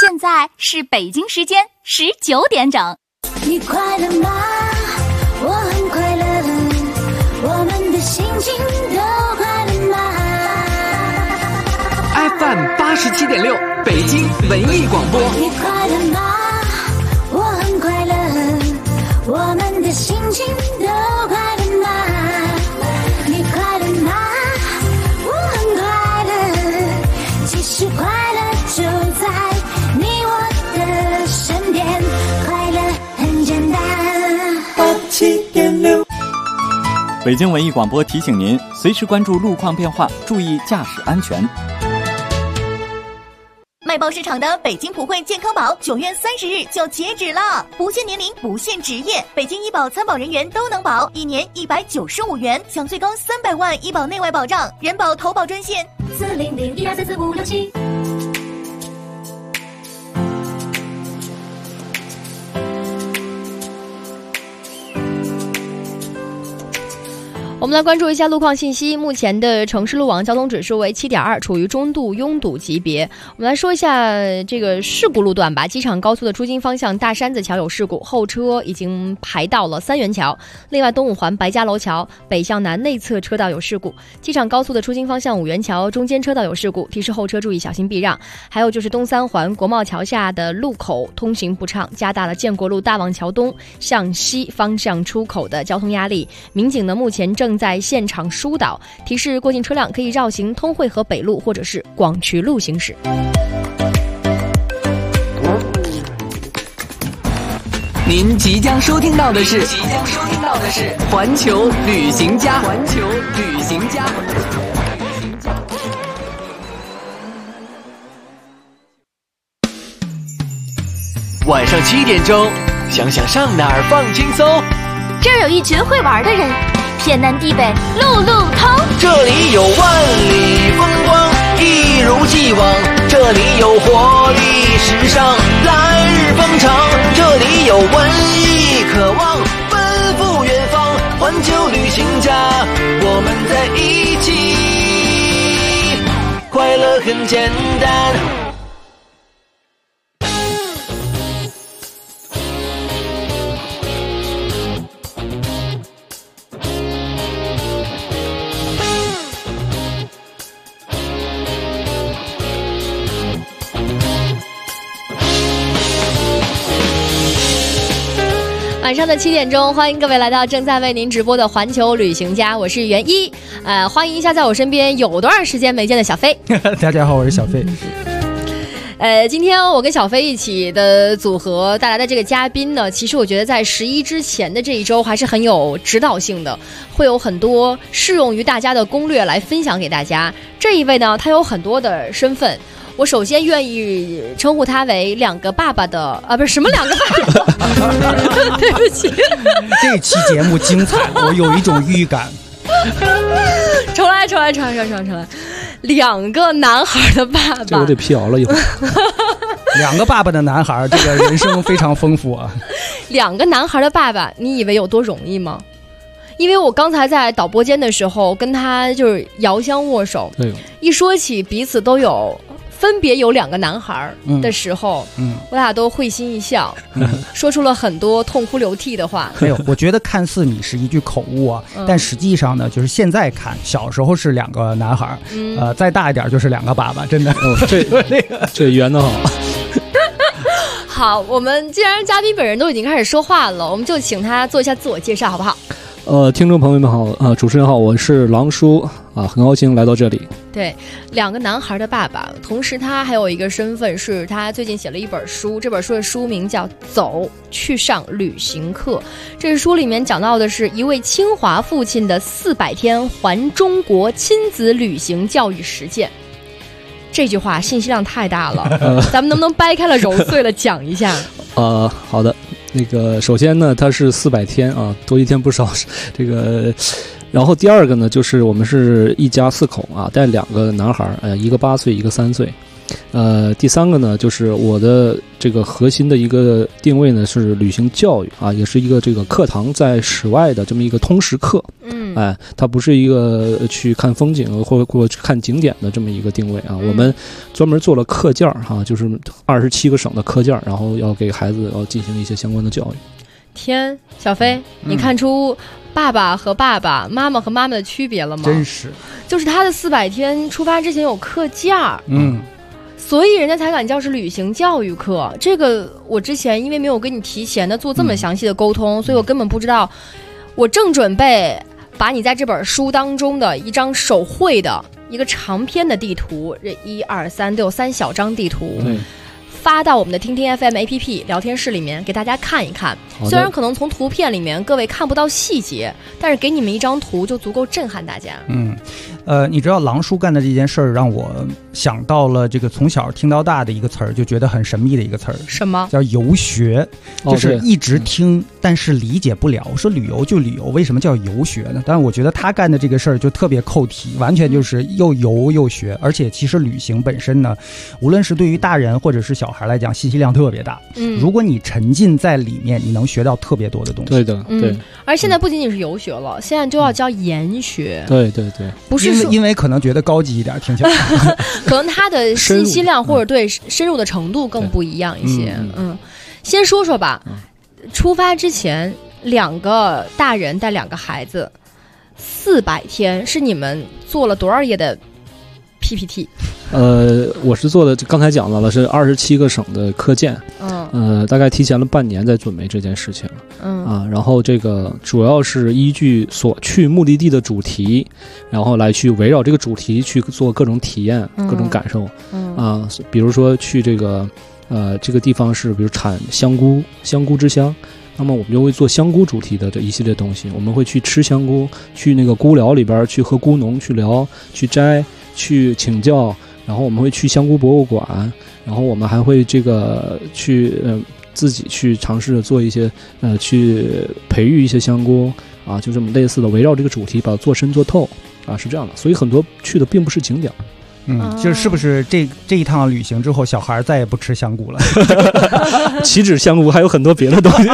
现在是北京时间19点整。 你快乐吗？我很快乐，我们的心情都快乐吗 ？FM 87.6，北京文艺广播。 你快乐吗？我很快乐，我们的心情都快乐吗？你快乐吗？我很快乐，其实快乐就在你我的身边，快乐很简单。87.6， 北京文艺广播提醒您，随时关注路况变化，注意驾驶安全。 卖报市场的北京普惠健康宝9月30日就截止了，不限年龄，不限职业，北京医保参保人员都能保，1年195元，享最高300万医保内外保障。人保投保专线40012344567。 我们来关注一下路况信息。目前的城市路网交通指数为7.2，处于中度拥堵级别。我们来说一下这个事故路段吧。机场高速的出京方向大山子桥有事故，后车已经排到了三元桥。另外，东五环白家楼桥北向南内侧车道有事故。机场高速的出京方向五元桥中间车道有事故，提示后车注意小心避让。还有就是东三环国贸桥下的路口通行不畅，加大了建国路大望桥东向西方向出口的交通压力。民警呢目前正在现场疏导，提示过境车辆可以绕行通惠河北路或者是广渠路行驶。 您即将收听到的是环球旅行家。晚上7点钟，想想上哪儿放轻松。 这儿有一群会玩的人，天南地北路路通。 这里有万里风光，一如既往。这里有活力时尚，来日方长。这里有文艺渴望，奔赴远方。环球旅行家，我们在一起，快乐很简单。 晚上的7点钟，欢迎各位来到正在为您直播的环球旅行家，我是袁一。欢迎一下在我身边有多长时间没见的小飞。 大家好，我是小飞。 今天我跟小飞一起的组合带来的这个嘉宾呢，其实我觉得在11之前的这一周还是很有指导性的，会有很多适用于大家的攻略来分享给大家。这一位呢，他有很多的身份。我首先愿意称呼他为两个爸爸的不是什么两个爸爸对不起， 这期节目精彩，我有一种预感。 重来，两个男孩的爸爸， 这我得辟谣了一会儿。 两个爸爸的男孩，这个人生非常丰富啊。 两个男孩的爸爸，你以为有多容易吗？因为我刚才在导播间的时候跟他就是遥相握手，一说起彼此都有分别有两个男孩的时候，我俩都会心一笑，说出了很多痛哭流涕的话。 没有，我觉得看似你是一句口误啊，但实际上呢，就是现在看，小时候是两个男孩，再大一点就是两个爸爸，真的。 这圆得好。 好，我们既然嘉宾本人都已经开始说话了，我们就请他做一下自我介绍，好不好？ 听众朋友们好，主持人好，我是狼叔啊，很高兴来到这里。 对，两个男孩的爸爸，同时他还有一个身份是他最近写了一本书，这本书的书名叫《走去上旅行课》。这书里面讲到的是一位清华父亲的400天环中国亲子旅行教育实践。这句话信息量太大了，咱们能不能掰开了揉碎了讲一下？ 好的。那个首先呢，它是400天啊，多一天不少。这个，然后第二个呢，就是我们是一家4口啊，带2个男孩，一个8岁，一个3岁。第三个呢，就是我的这个核心的一个定位呢是旅行教育啊，也是一个这个课堂在室外的这么一个通识课。 它不是一个去看风景或去看景点的这么一个定位啊。我们专门做了课件哈，就是27个省的课件，然后要给孩子要进行一些相关的教育。 天，小飞，你看出爸爸和爸爸、妈妈和妈妈的区别了吗？ 真是， 就是他的400天出发之前有课件儿，所以人家才敢叫是旅行教育课。这个我之前因为没有跟你提前的做这么详细的沟通，所以我根本不知道。我正准备把你在这本书当中的一张手绘的一个长篇的地图，这1、2、3都有3小张地图。发到我们的听听 FM APP 聊天室里面给大家看一看。虽然可能从图片里面各位看不到细节，但是给你们一张图就足够震撼大家。 你知道狼叔干的这件事儿让我想到了这个从小听到大的一个词儿，就觉得很神秘的一个词儿， 什么叫游学？就是一直听，但是理解不了。我说旅游就旅游，为什么叫游学呢？但是我觉得他干的这个事儿就特别扣题，完全就是又游又学。而且其实旅行本身呢，无论是对于大人或者是小孩来讲，信息量特别大。如果你沉浸在里面，你能学到特别多的东西。 对的，对。 而现在不仅仅是游学了，现在就要教研学。 对， 不是因为可能觉得高级一点，听起来可能它的信息量或者对深入的程度更不一样一些。先说说吧，出发之前2个大人带2个孩子，400天是你们做了多少页的 PPT？ 我是做的，刚才讲到了是27个省的课件，大概提前了半年在准备这件事情，然后这个主要是依据所去目的地的主题，然后来去围绕这个主题去做各种体验、各种感受，比如说去这个地方是比如产香菇之乡。那么我们就会做香菇主题的这一系列东西，我们会去吃香菇，去那个菇寮里边去和菇农去聊、去摘、去请教，然后我们会去香菇博物馆，然后我们还会这个去自己去尝试做一些去培育一些香菇啊，就这么类似的围绕这个主题把它做深做透啊，是这样的。所以很多去的并不是景点。 就是不是这一趟旅行之后，小孩再也不吃香菇了？ 岂止香菇，还有很多别的东西。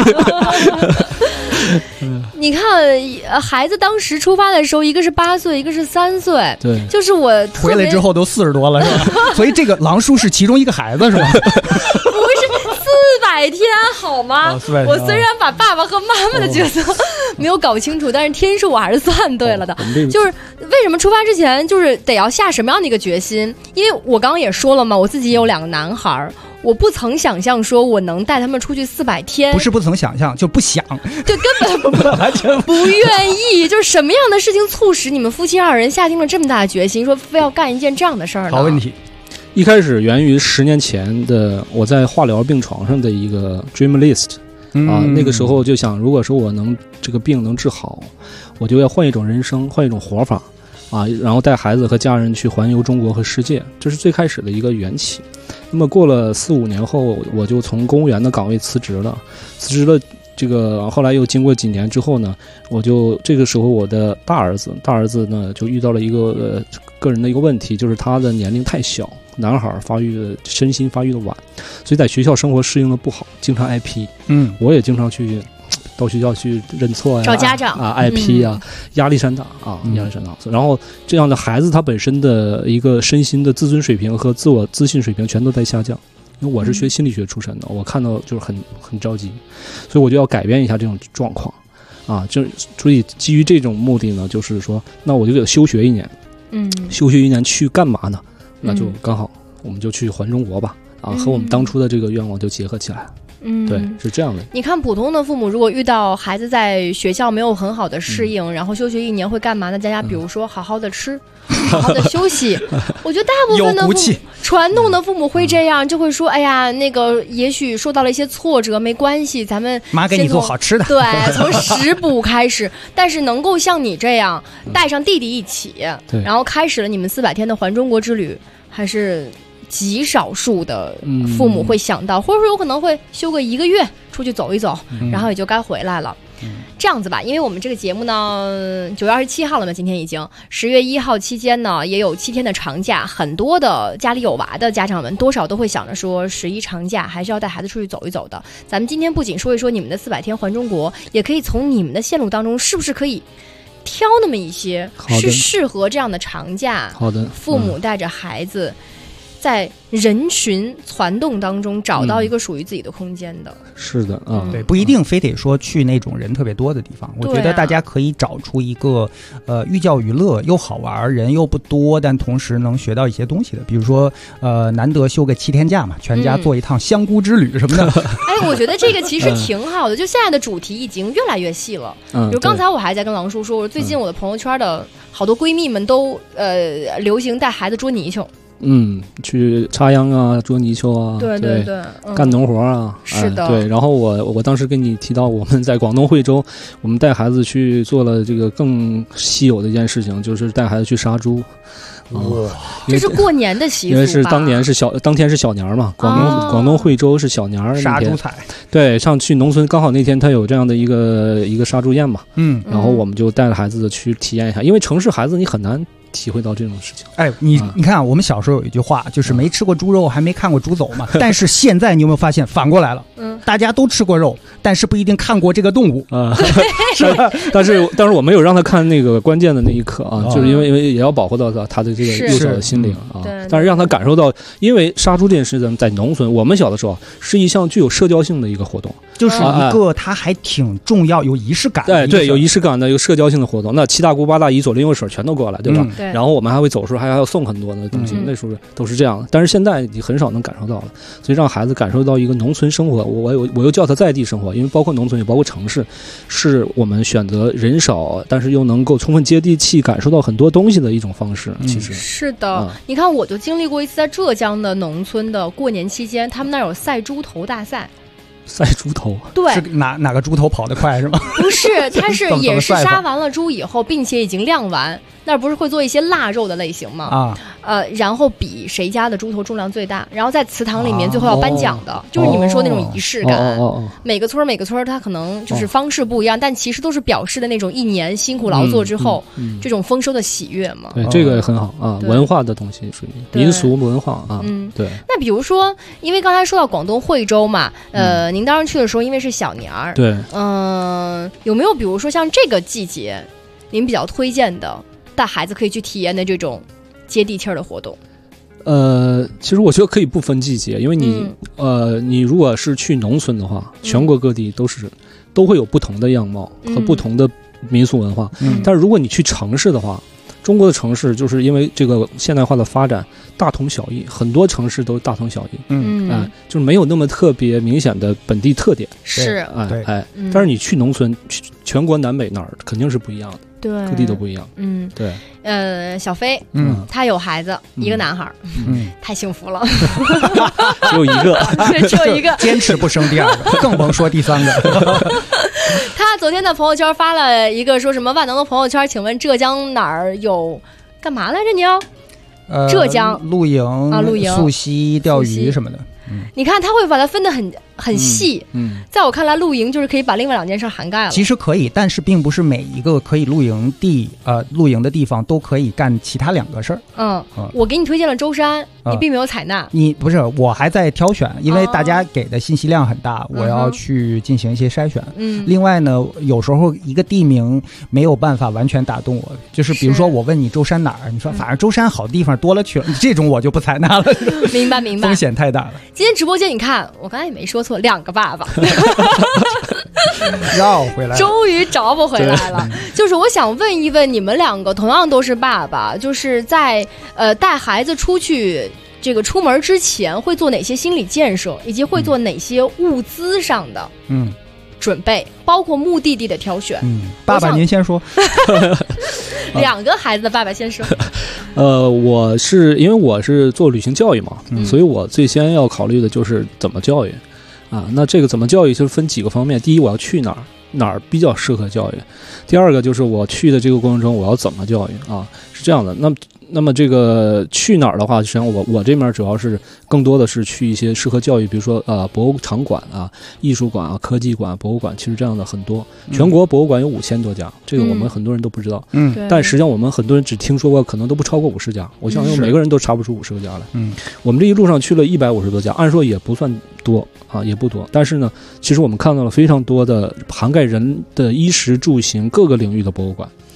你看，孩子当时出发的时候，一个是8岁，一个是3岁， 对， 就是我回来之后都40多了，是吧？所以这个狼叔是其中一个孩子，是吧？ 不是400天好吗？我虽然把爸爸和妈妈的角色没有搞清楚，但是天数我还是算对了的。就是为什么出发之前就是得要下什么样的一个决心？因为我刚刚也说了嘛，我自己也有2个男孩。我不曾想象说我能带他们出去400天， 不是不曾想象，就不想， 就根本不愿意。就是什么样的事情促使你们夫妻2人下定了这么大的决心，说非要干一件这样的事儿呢？ 好问题。 一开始源于10年前的我在化疗病床上的一个 dream list 那个时候就想，如果说我能这个病能治好，我就要换一种人生，换一种活法然后带孩子和家人去环游中国和世界，这是最开始的一个缘起。那么过了4、5年后，我就从公务员的岗位辞职了。这个后来又经过几年之后呢，我就这个时候我的大儿子呢就遇到了一个个人的一个问题，就是他的年龄太小，男孩身心发育的晚，所以在学校生活适应的不好，经常挨批。我也经常去到学校去认错呀， 找家长挨批啊，压力山大。然后这样的孩子他本身的一个身心的自尊水平和自我自信水平全都在下降。因为我是学心理学出身的，我看到就是很着急，所以我就要改变一下这种状况所以基于这种目的呢，就是说那我就得休学1年。休学1年去干嘛呢？那就刚好我们就去环中国吧，和我们当初的这个愿望就结合起来了。对，是这样的。 你看，普通的父母如果遇到孩子在学校没有很好的适应，然后休学1年会干嘛呢？大家比如说好好的吃，好好的休息。我觉得大部分的父母，传统的父母会这样，就会说：“哎呀，那个也许受到了一些挫折，没关系，咱们妈给你做好吃的。” 对，从食补开始。但是能够像你这样带上弟弟一起，然后开始了你们400天的环中国之旅，还是极少数的父母会想到，或者说有可能会休个1个月出去走一走，然后也就该回来了。这样子吧，因为我们这个节目呢9月27号了嘛，今天已经10月1号期间呢也有7天的长假，很多的家里有娃的家长们多少都会想着说11长假还是要带孩子出去走一走的。咱们今天不仅说一说你们的400天环中国，也可以从你们的线路当中是不是可以挑那么一些是适合这样的长假， 好的， 父母带着孩子在人群攒动当中找到一个属于自己的空间的。 是的啊， 对，不一定非得说去那种人特别多的地方。我觉得大家可以找出一个寓教于乐又好玩，人又不多，但同时能学到一些东西的。比如说难得休个7天假嘛，全家做一趟香菇之旅什么的。 哎，我觉得这个其实挺好的。就现在的主题已经越来越细了。比如刚才我还在跟郎叔说，最近我的朋友圈的好多闺蜜们都流行带孩子捉泥鳅。 去插秧啊，捉泥鳅啊， 对， 干农活啊， 是的， 对。然后我当时跟你提到，我们在广东惠州，我们带孩子去做了这个更稀有的一件事情，就是带孩子去杀猪。 这是过年的习俗吧？ 因为是当天是小年嘛，广东惠州是小年杀猪彩。 对，上去农村刚好那天他有这样的一个杀猪宴嘛，然后我们就带着孩子去体验一下，因为城市孩子你很难体会到这种事情。 哎，你看，我们小时候有一句话，就是没吃过猪肉还没看过猪走嘛。但是现在你有没有发现反过来了？大家都吃过肉，但是不一定看过这个动物啊。 是，但是我没有让他看那个关键的那一刻啊，就是因为也要保护到他的这个幼小的心灵啊。但是让他感受到，因为杀猪这件事情在农村，我们小的时候是一项具有社交性的一个活动， 就是一个它还挺重要、有仪式感的。 对，有仪式感的一个社交性的活动。那七大姑八大姨左邻右舍全都过来，对吧？然后我们还会走时候还要送很多的东西，那时候都是这样的。但是现在你很少能感受到了，所以让孩子感受到一个农村生活，我又叫他在地生活，因为包括农村也包括城市，是我们选择人少但是又能够充分接地气感受到很多东西的一种方式。其实是的，你看我就经历过一次在浙江的农村的过年期间，他们那儿有赛猪头大赛。 赛猪头， 对， 是哪个猪头跑得快是吗？ 不是，它是也是杀完了猪以后，并且已经晾完，那不是会做一些腊肉的类型吗？然后比谁家的猪头重量最大，然后在祠堂里面最后要颁奖的，就是你们说那种仪式感。每个村它可能就是方式不一样，但其实都是表示的那种一年辛苦劳作之后这种丰收的喜悦嘛。 对，这个很好啊，文化的东西属于民俗文化啊。对。 那比如说，因为刚才说到广东惠州嘛，您当时去的时候，因为是小年儿， 对， 有没有比如说像这个季节，您比较推荐的带孩子可以去体验的这种接地气儿的活动？ 其实我觉得可以不分季节，因为你如果是去农村的话，全国各地都会有不同的样貌和不同的民俗文化。但是如果你去城市的话，中国的城市就是因为这个现代化的发展大同小异，很多城市都大同小异，就是没有那么特别明显的本地特点。 是， 但是你去农村，全国南北哪儿肯定是不一样的， 对， 各地都不一样。对。 小飞，他有孩子，一个男孩，太幸福了， 只有一个， 对，只有一个， 坚持不生第二个，更甭说第三个。 他昨天在朋友圈发了一个说什么万能的朋友圈，请问浙江哪儿有干嘛来着？你要浙江露营啊，露营、溯溪、钓鱼什么的。 你看他会把它分得很细，在我看来，露营就是可以把另外2件事涵盖了。 其实可以，但是并不是每一个可以露营的地方都可以干其他2个事儿。 我给你推荐了舟山，你并没有采纳。 你不是，我还在挑选，因为大家给的信息量很大，我要去进行一些筛选。另外呢，有时候一个地名没有办法完全打动我，就是比如说我问你舟山哪儿，你说反正舟山好地方多了去了，这种我就不采纳了。 明白， 风险太大了。 今天直播间你看，我刚才也没说错，2个爸爸绕回来， 终于找不回来了。就是我想问一问你们2个，同样都是爸爸，就是在带孩子出去这个出门之前，会做哪些心理建设，以及会做哪些物资上的准备，包括目的地的挑选。 爸爸您先说。 2个孩子的爸爸先说。 因为我是做旅行教育嘛，所以我最先要考虑的就是怎么教育啊。那这个怎么教育就是分几个方面，第一，我要去哪儿比较适合教育；第二个就是我去的这个过程中我要怎么教育啊，是这样的。那么这个去哪儿的话，实际上我这边主要是更多的是去一些适合教育，比如说博物场馆啊、艺术馆啊、科技馆、博物馆，其实这样的很多。全国博物馆有5000多家，这个我们很多人都不知道。但实际上我们很多人只听说过，可能都不超过50家。我相信每个人都查不出50个家来。我们这一路上去了150多家，按说也不算多啊，也不多。但是呢，其实我们看到了非常多的涵盖人的衣食住行各个领域的博物馆。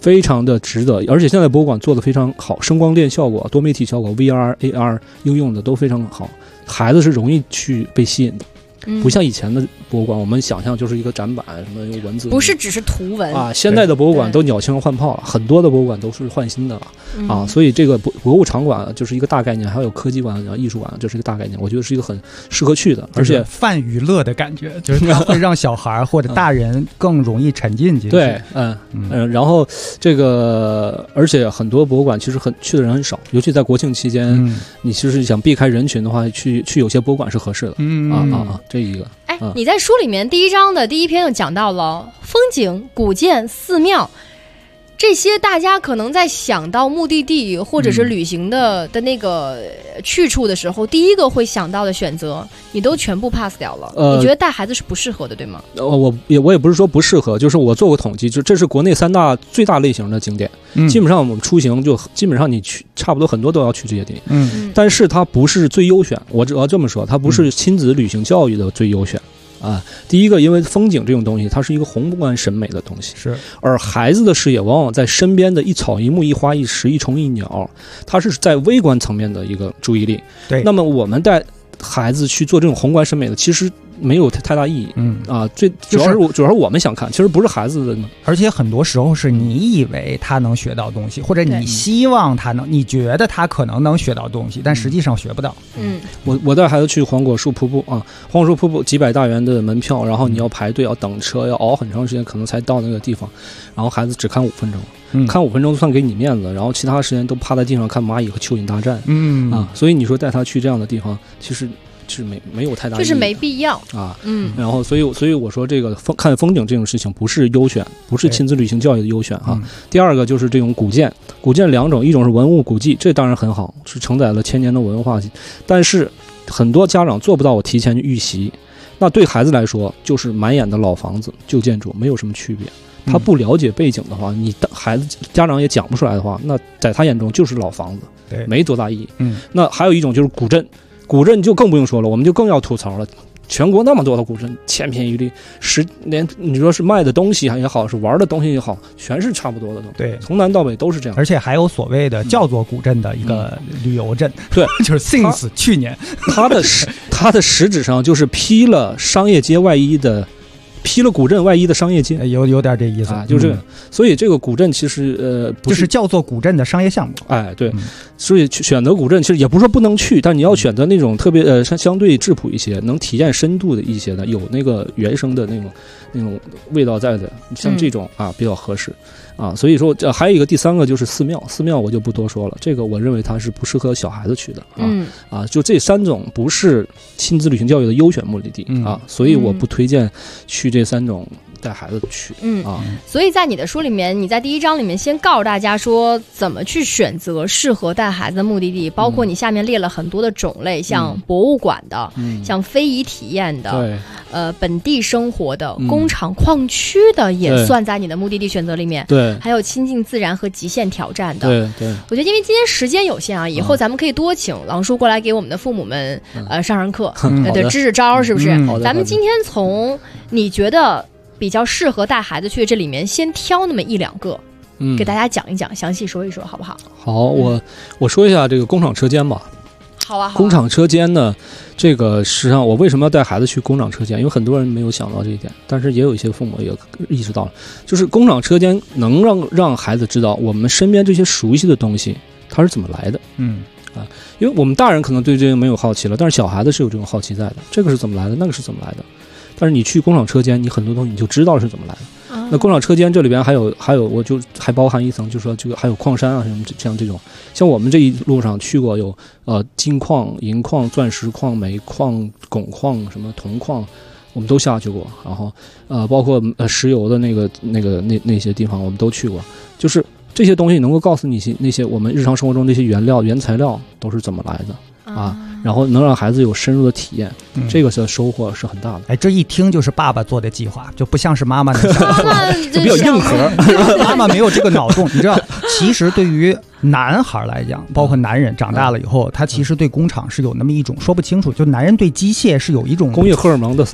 非常的值得。而且现在博物馆做的非常好，声光电效果、多媒体效果、VR、AR 应用的都非常好，孩子是容易去被吸引的。不像以前的博物馆，我们想象就是一个展板，什么用文字， 不是只是图文啊。现在的博物馆都鸟枪换炮了，很多的博物馆都是换新的了啊。所以这个博物场馆就是一个大概念，还有科技馆、艺术馆，这是一个大概念。我觉得是一个很适合去的，而且泛娱乐的感觉，就是它会让小孩或者大人更容易沉浸进去。 对，然后这个，而且很多博物馆其实去的人很少，尤其在国庆期间，你其实想避开人群的话，去有些博物馆是合适的。这一个。 你在书里面第1章的第1篇就讲到了风景、古建、寺庙，这些大家可能在想到目的地或者是旅行的那个去处的时候，第一个会想到的选择，你都全部 pass 掉了。你觉得带孩子是不适合的，对吗？ 我也不是说不适合，就是我做过统计，就这是国内最大类型的景点，基本上我们出行就基本上你去差不多很多都要去这些地方。但是它不是最优选，我只要这么说，它不是亲子旅行教育的最优选。第一个，因为风景这种东西，它是一个宏观审美的东西， 是。 而孩子的视野往往在身边的一草一木一花一石一虫一鸟，它是在微观层面的一个注意力。 对。 那么我们带孩子去做这种宏观审美的，其实没有太大意义。最主要是我们想看，其实不是孩子的。 而且很多时候是你以为他能学到东西，或者你希望他能，你觉得他可能能学到东西，但实际上学不到。 我带孩子去黄果树瀑布啊，黄果树瀑布几百大元的门票，然后你要排队，要等车，要熬很长时间，可能才到那个地方。然后孩子只看5分钟，看5分钟算给你面子，然后其他时间都趴在地上看蚂蚁和蚯蚓大战。所以你说带他去这样的地方，其实是没有太大意义， 就是没必要啊。然后所以我说这个看风景这种事情不是优选，不是亲子旅行教育的优选啊。第二个就是这种古建2种，一种是文物古迹，这当然很好，是承载了1000年的文化，但是很多家长做不到我提前预习，那对孩子来说就是满眼的老房子旧建筑，没有什么区别。他不了解背景的话，你的孩子家长也讲不出来的话，那在他眼中就是老房子，没多大意义。那还有一种就是古镇就更不用说了，我们就更要吐槽了。全国那么多的古镇，千篇一律，连你说是卖的东西也好，是玩的东西也好，全是差不多的东西。 对， 从南到北都是这样。 而且还有所谓的叫做古镇的一个旅游镇， 对， 就是 since 去年， 它的实质上就是披了商业街外衣的。披了古镇外衣的商业街， 有点这意思啊，就是这个。所以这个古镇其实不就是叫做古镇的商业项目。 对，所以选择古镇其实也不是说不能去，但你要选择那种特别相对质朴一些，能体验深度的一些的，有那个原生的那种味道在的，像这种比较合适啊。所以说还有一个第3个就是寺庙我就不多说了，这个我认为它是不适合小孩子去的就这3种不是亲子旅行教育的优选目的地所以我不推荐去这3种带孩子去所以在你的书里面，你在第1章里面先告诉大家说怎么去选择适合带孩子的目的地，包括你下面列了很多的种类，像博物馆的，像非遗体验的，本地生活的，工厂矿区的也算在你的目的地选择里面。 对， 还有亲近自然和极限挑战的。 对， 我觉得因为今天时间有限以后咱们可以多请郎叔过来给我们的父母们上课，对，支支招，是不是？咱们今天从你觉得比较适合带孩子去这里面先挑那么1-2个，给大家讲一讲，详细说一说，好不好？ 好，我说一下这个工厂车间吧。 好啊。 工厂车间呢，这个实际上我为什么要带孩子去工厂车间？因为很多人没有想到这一点，但是也有一些父母也意识到了，就是工厂车间能让孩子知道我们身边这些熟悉的东西它是怎么来的。因为我们大人可能对这个没有好奇了，但是小孩子是有这种好奇在的，这个是怎么来的，那个是怎么来的。但是你去工厂车间，你很多东西你就知道是怎么来的。那工厂车间这里边还有，我就还包含一层，就是说这个还有矿山啊，像这种，像我们这一路上去过有金矿、银矿、钻石矿、煤矿、汞矿、什么铜矿，我们都下去过。然后包括石油的那些地方我们都去过，就是这些东西能够告诉你那些我们日常生活中那些原材料都是怎么来的然后能让孩子有深入的体验，这个的收获是很大的。 这一听就是爸爸做的计划，就不像是妈妈的想法， 就比较硬核。 妈妈没有这个脑洞，你知道，其实对于男孩来讲，包括男人长大了以后，他其实对工厂是有那么一种说不清楚，就男人对机械是有一种工业荷尔蒙的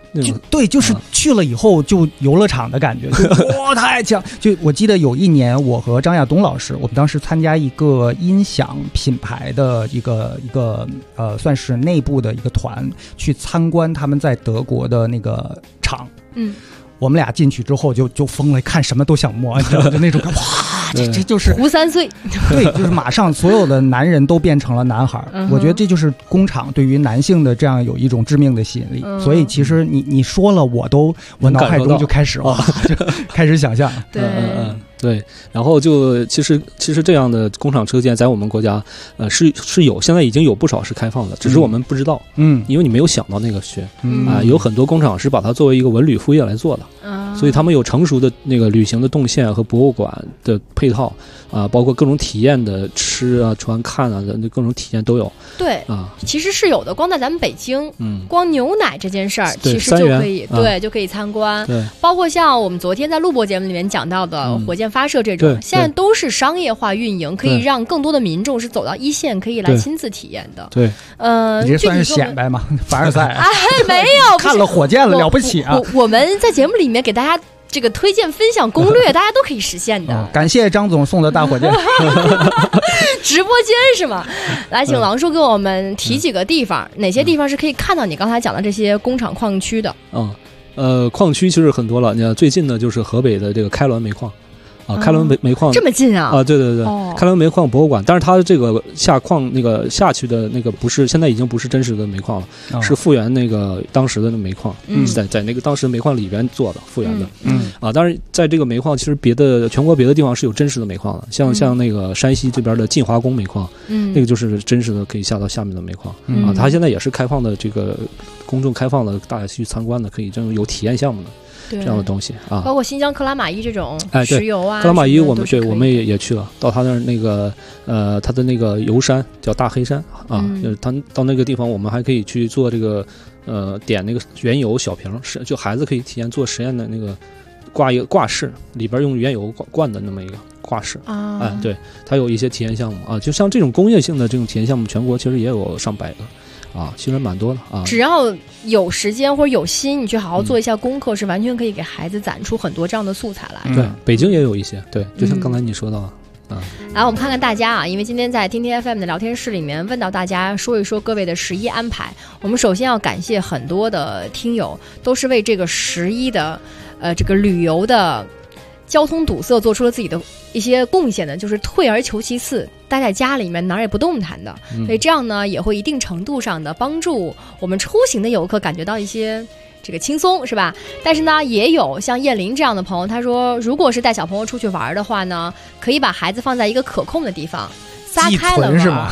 对，就是去了以后就游乐场的感觉，就哇太强！就我记得有一年，我和张亚东老师，我们当时参加一个音响品牌的一个算是内部的一个团，去参观他们在德国的那个厂。我们俩进去之后就疯了，看什么都想摸，你知道吗？就那种哇，这就是胡3岁， 对，就是马上所有的男人都变成了男孩。我觉得这就是工厂对于男性的这样有一种致命的吸引力。所以其实你说了，我脑海中就开始哇，就开始想象。 对，然后就其实这样的工厂车间在我们国家是有，现在已经有不少是开放的，只是我们不知道，因为你没有想到那个学有很多工厂是把它作为一个文旅副业来做的，所以他们有成熟的那个旅行的动线和博物馆的配套包括各种体验的吃啊、穿、看啊的各种体验都有。 对其实是有的，光在咱们北京，光牛奶这件事儿其实就可以就可以参观，包括像我们昨天在录播节目里面讲到的火箭发射这种，现在都是商业化运营，可以让更多的民众是走到一线，可以来亲自体验的。 对，你这算是显摆吗？凡尔赛？ 没有， 看了火箭了不起啊！ 我们在节目里面给大家这个推荐分享攻略，大家都可以实现的。 感谢张总送的大火箭。 直播间是吗？来，请郎叔给我们提几个地方，哪些地方是可以看到你刚才讲的这些工厂矿区的？ 矿区其实很多了，你看最近的就是河北的这个开滦煤矿。开滦煤矿这么近啊！ 对，开滦煤矿博物馆，但是它这个下矿那个下去的那个不是，现在已经不是真实的煤矿了，是复原那个当时的煤矿，在那个当时煤矿里边做的复原的，当然在这个煤矿其实全国别的地方是有真实的煤矿的，像那个山西这边的晋华宫煤矿，那个就是真实的可以下到下面的煤矿它现在也是开放的，这个公众开放的，大家去参观的，可以这种有体验项目的。这样的东西包括新疆克拉玛依这种石油克拉玛依我们也去了，到他那儿那个他的那个油山叫大黑山就是他到那个地方，我们还可以去做这个点那个原油小瓶，就孩子可以体验做实验的那个挂一个挂式，里边用原油灌的那么一个挂式对，它有一些体验项目就像这种工业性的这种体验项目，全国其实也有上百个。其实蛮多的只要有时间或者有心，你去好好做一下功课，是完全可以给孩子攒出很多这样的素材来。 对，北京也有一些，对，就像刚才你说到来，我们看看大家因为今天在听听 FM 的聊天室里面问到大家说一说各位的11安排。我们首先要感谢很多的听友，都是为这个11的这个旅游的交通堵塞做出了自己的一些贡献的，就是退而求其次，待在家里面哪儿也不动弹的，所以这样呢也会一定程度上的帮助我们出行的游客感觉到一些这个轻松，是吧？但是呢也有像燕玲这样的朋友，他说如果是带小朋友出去玩的话呢，可以把孩子放在一个可控的地方撒开了玩， 是吗？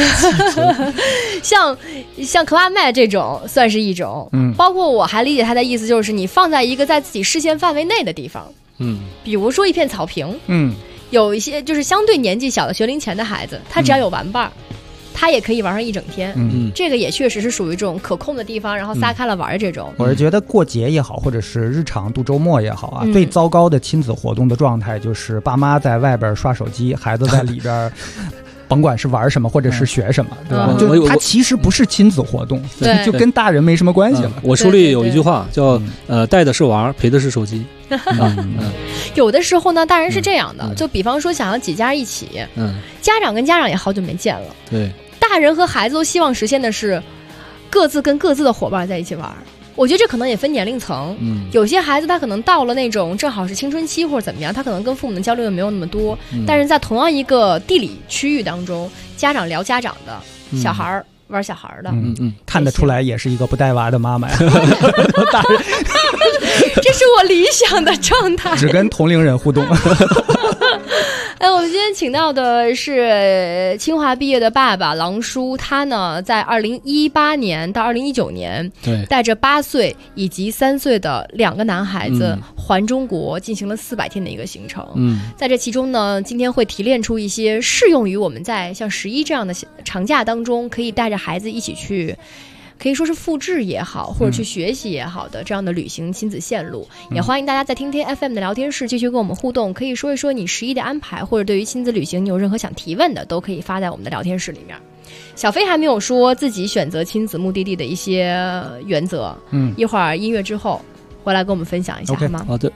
像 Club 这种算是一种，包括我还理解他的意思，就是你放在一个在自己视线范围内的地方，比如说一片草坪，有一些就是相对年纪小的学龄前的孩子，他只要有玩伴，他也可以玩上一整天。这个也确实是属于这种可控的地方，然后撒开了玩这种。 我是觉得过节也好，或者是日常度周末也好最糟糕的亲子活动的状态就是爸妈在外边刷手机，孩子在里边甭管是玩什么或者是学什么，对吧？就它其实不是亲子活动，就跟大人没什么关系了。 我书里有一句话叫带的是玩，陪的是手机。 有的时候呢，大人是这样的，就比方说想要几家一起，家长跟家长也好久没见了， 对， 大人和孩子都希望实现的是各自跟各自的伙伴在一起玩。我觉得这可能也分年龄层，有些孩子他可能到了那种正好是青春期或者怎么样，他可能跟父母的交流也没有那么多，但是在同样一个地理区域当中，家长聊家长的，小孩玩小孩的， 看得出来也是一个不带娃的妈妈呀。大人， 这是我理想的状态， 只跟同龄人互动。 我们今天请到的是清华毕业的爸爸郎叔，他呢在2018年到2019年，带着8岁以及3岁的2个男孩子环中国，进行了400天的一个行程。在这其中呢，今天会提炼出一些适用于我们在像11这样的长假当中，可以带着孩子一起去可以说是复制也好，或者去学习也好的这样的旅行亲子线路。也欢迎大家在听听 FM 的聊天室继续跟我们互动，可以说一说你11的安排，或者对于亲子旅行你有任何想提问的，都可以发在我们的聊天室里面。小飞还没有说自己选择亲子目的地的一些原则，一会儿音乐之后回来跟我们分享一下，好吗？ 好的。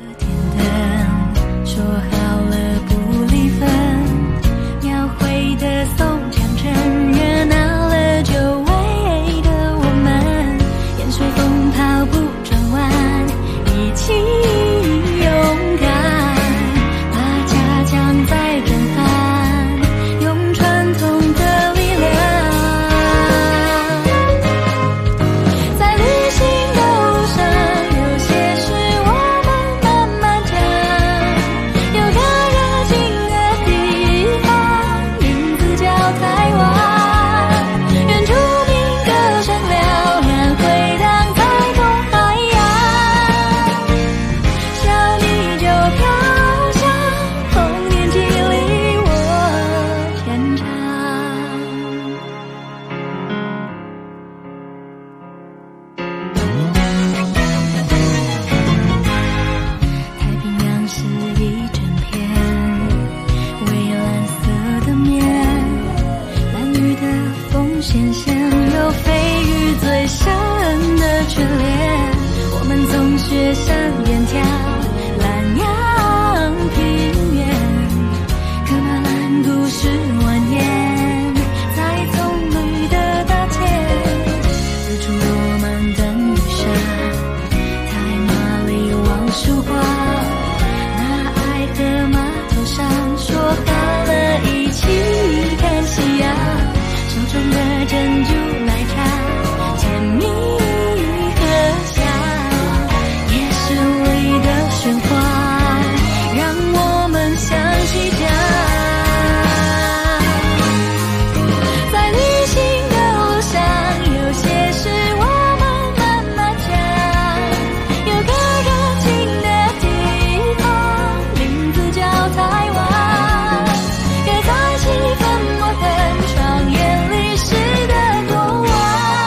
说好了不离分，描绘的宋江镇，热闹了久违的我们，沿随风跑步转弯，一起勇敢，把家乡再震撼，用传统的力量，在旅行的路上，有些事我们慢慢讲，有个热情的地方，名字叫台湾，原住民歌声嘹亮回荡在东海洋，小你就飘向童年记忆里我牵肠。太平洋是一整片蔚蓝色的面，蓝雨的风线线，有飞鱼最深的眷恋，我们从雪山边跳蓝洋平原，可那蓝故事蜿蜒在葱绿的大田，日出落满灯雨沙，台马里望曙光，那爱河码头上说好了一起看夕阳，手中的珍珠奶茶甜蜜和香，夜市里的喧哗让我们想起家，在旅行的路上，有些事我们慢慢讲，有个热情的地方，名字叫台湾，刻在气氛摩登庄严历史的过往，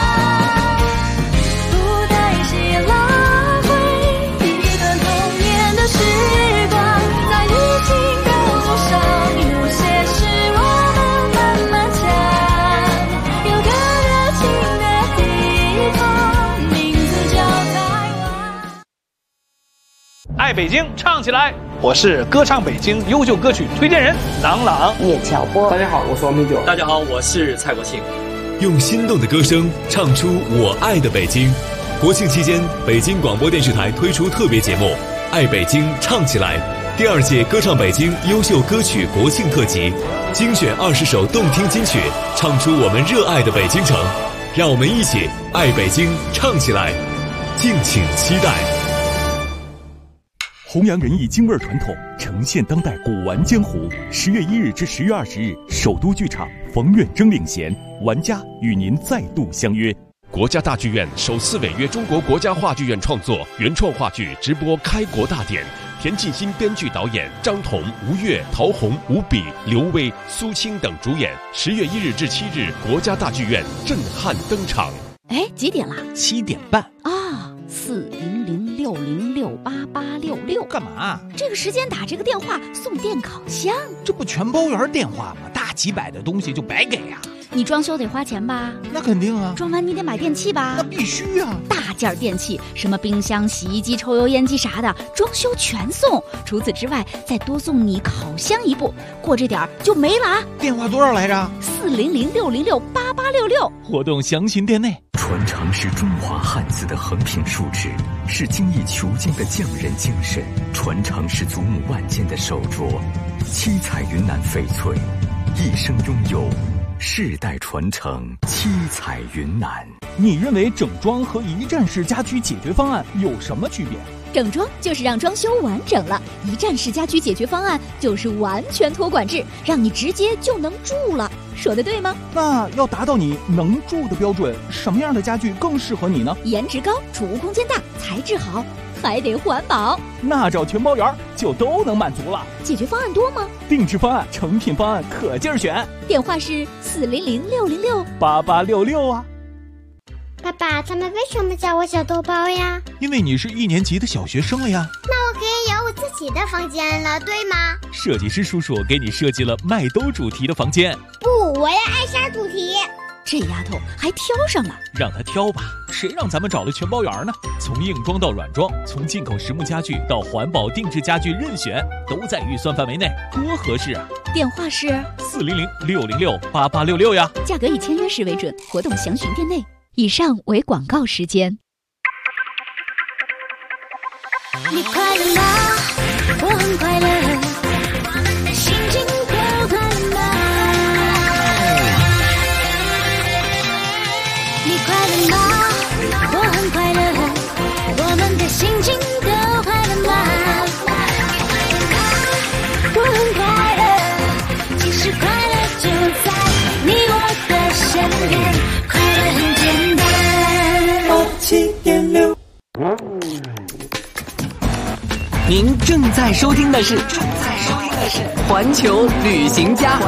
不带血拉回一段童年的时光，在旅行的路上，有些事我们慢慢讲，有个热情的地方，名字叫台湾。 爱北京，唱起来！我是歌唱北京优秀歌曲推荐人郎朗。 叶巧波，大家好，我是王明九。 大家好，我是蔡国庆。 用心动的歌声唱出我爱的北京。国庆期间，北京广播电视台推出特别节目《爱北京唱起来》第2届歌唱北京优秀歌曲国庆特辑，精选20首动听金曲，唱出我们热爱的北京城。让我们一起爱北京唱起来，敬请期待。 弘扬仁义京味传统，呈现当代古玩江湖。10月1日至10月20日，首都剧场，冯远征领衔，玩家与您再度相约。 国家大剧院首次违约中国国家话剧院创作原创话剧直播开国大典，田沁鑫编剧导演，张彤、吴越、陶虹、吴比、刘威、苏青等主演。10月1日至7日，国家大剧院震撼登场。 哎，几点了 ？7点半啊！40060688866， 干嘛？ 这个时间打这个电话送电烤箱， 这不全包圆电话吗？大几百的东西就白给呀！ 你装修得花钱吧？ 那肯定啊！ 装完你得买电器吧？ 那必须啊！ 大件电器，什么冰箱、洗衣机、抽油烟机啥的，装修全送。除此之外，再多送你烤箱一部，过这点儿就没了啊！ 电话多少来着 ？40060688866。 活动详询店内。 传承是中华汉字的横平竖直，是精益求精的匠人精神；传承是祖母万件的手镯，七彩云南翡翠，一生拥有，世代传承，七彩云南。 你认为整装和一站式家居解决方案有什么区别？ 整装就是让装修完整了，一站式家居解决方案就是完全托管制，让你直接就能住了。说的对吗？ 那要达到你能住的标准，什么样的家具更适合你呢？ 颜值高，储物空间大，材质好，还得环保。 那找全包圆就都能满足了。 解决方案多吗？ 定制方案、成品方案可劲儿选。 电话是40060688866啊。 爸爸，他们为什么叫我小豆包呀？ 因为你是1年级的小学生了呀。 那我可以有我自己的房间了，对吗？ 设计师叔叔给你设计了麦兜主题的房间。 不，我要艾莎主题。 这丫头还挑上了， 让她挑吧，谁让咱们找了全包圆呢？从硬装到软装，从进口实木家具到环保定制家具，任选，都在预算范围内，多合适啊！ 电话是 400-606-8866呀， 价格以签约时为准，活动详询店内。以上为广告时间。 你快乐吗？我很快乐，心情都快乐吗？你快乐吗？我很快乐，我们的心情都快乐吗？我很快乐，其实快乐就在你我的身边，快乐很简单。87.6。 您正在收听的是环球旅行家。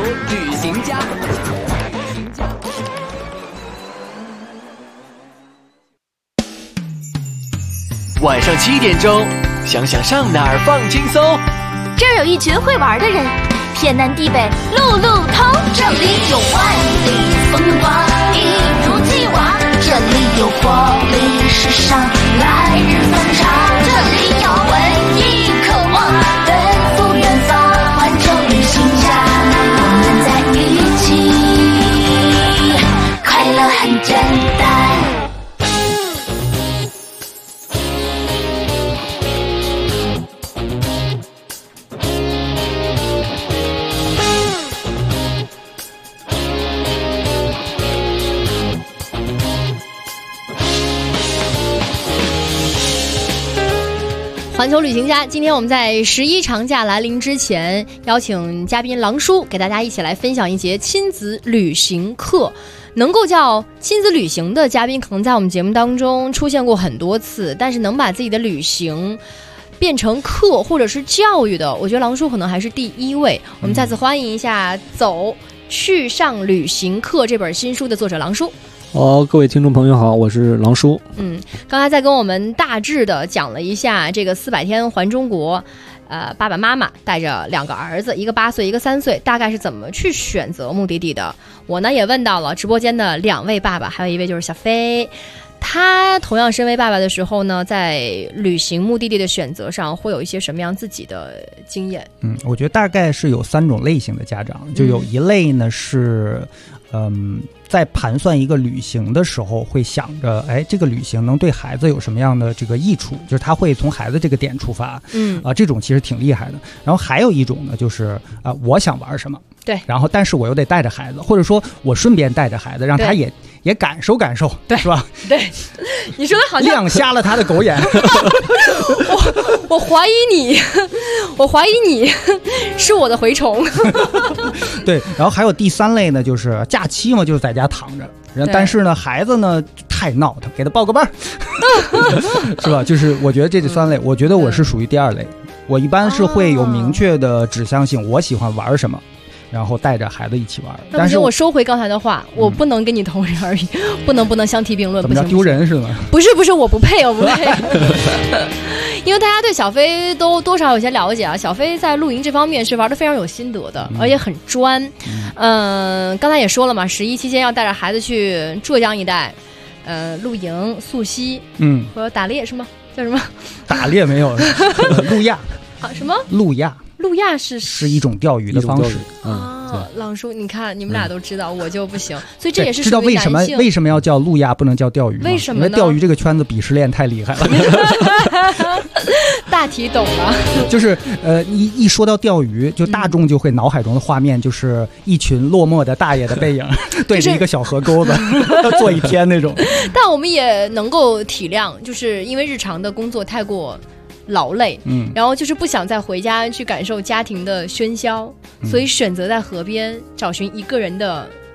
晚上7点钟，想想上哪儿放轻松。 这儿有一群会玩的人，天南地北路路通。这里有万里风光，一如既往。这里有活力时尚，来日方长。这里有文艺渴望，奔赴远方。环球旅行家，我们在一起，快乐很简单。 环球旅行家，今天我们在11长假来临之前，邀请嘉宾狼叔给大家一起来分享一节亲子旅行课。能够叫亲子旅行的嘉宾，可能在我们节目当中出现过很多次，但是能把自己的旅行变成课或者是教育的，我觉得狼叔可能还是第一位。我们再次欢迎一下走去上旅行课这本新书的作者狼叔。 各位听众朋友好，我是狼叔。 刚才在跟我们大致的讲了一下这个400天环中国，爸爸妈妈带着2个儿子，一个8岁，一个3岁，大概是怎么去选择目的地的。我呢也问到了直播间的2位爸爸，还有一位就是小飞。他同样身为爸爸的时候呢，在旅行目的地的选择上会有一些什么样自己的经验？ 我觉得大概是有3种类型的家长，就有一类呢是在盘算一个旅行的时候会想着，这个旅行能对孩子有什么样的这个益处，就是他会从孩子这个点出发，这种其实挺厉害的。然后还有一种呢，就是我想玩什么， 对， 然后但是我又得带着孩子，或者说我顺便带着孩子，让他也感受感受， 对， 是吧？ 对，你说的好像亮瞎了他的狗眼。 我怀疑你是我的蛔虫。 对，然后还有第3类呢，就是假期嘛，就是在家躺着，但是呢，孩子呢太闹腾，给他报个班，是吧？就是我觉得这3类，我觉得我是属于第2类，我一般是会有明确的指向性，我喜欢玩什么。然后带着孩子一起玩，但是我收回刚才的话，我不能跟你同日而语，不能相提并论， 怎么叫丢人是吗？ 不是，我不配。因为大家对小飞都多少有些了解啊，小飞在露营这方面是玩得非常有心得的，而且很专。刚才也说了嘛，11期间要带着孩子去浙江一带，露营、溯溪，和打猎是吗？叫什么？ 打猎没有，路亚啊？什么？ 路亚。 路亚是一种钓鱼的方式朗叔，你看你们俩都知道，我就不行，所以这也是知道为什么要叫路亚不能叫钓鱼吗？ 为什么呢？ 因为钓鱼这个圈子鄙视链太厉害了。 大体懂了， 就是一说到钓鱼，就大众就会脑海中的画面就是一群落寞的大爷的背影，对着一个小河沟子坐一天那种。 但我们也能够体谅，就是因为日常的工作太过劳累，然后就是不想再回家去感受家庭的喧嚣，所以选择在河边找寻一个人的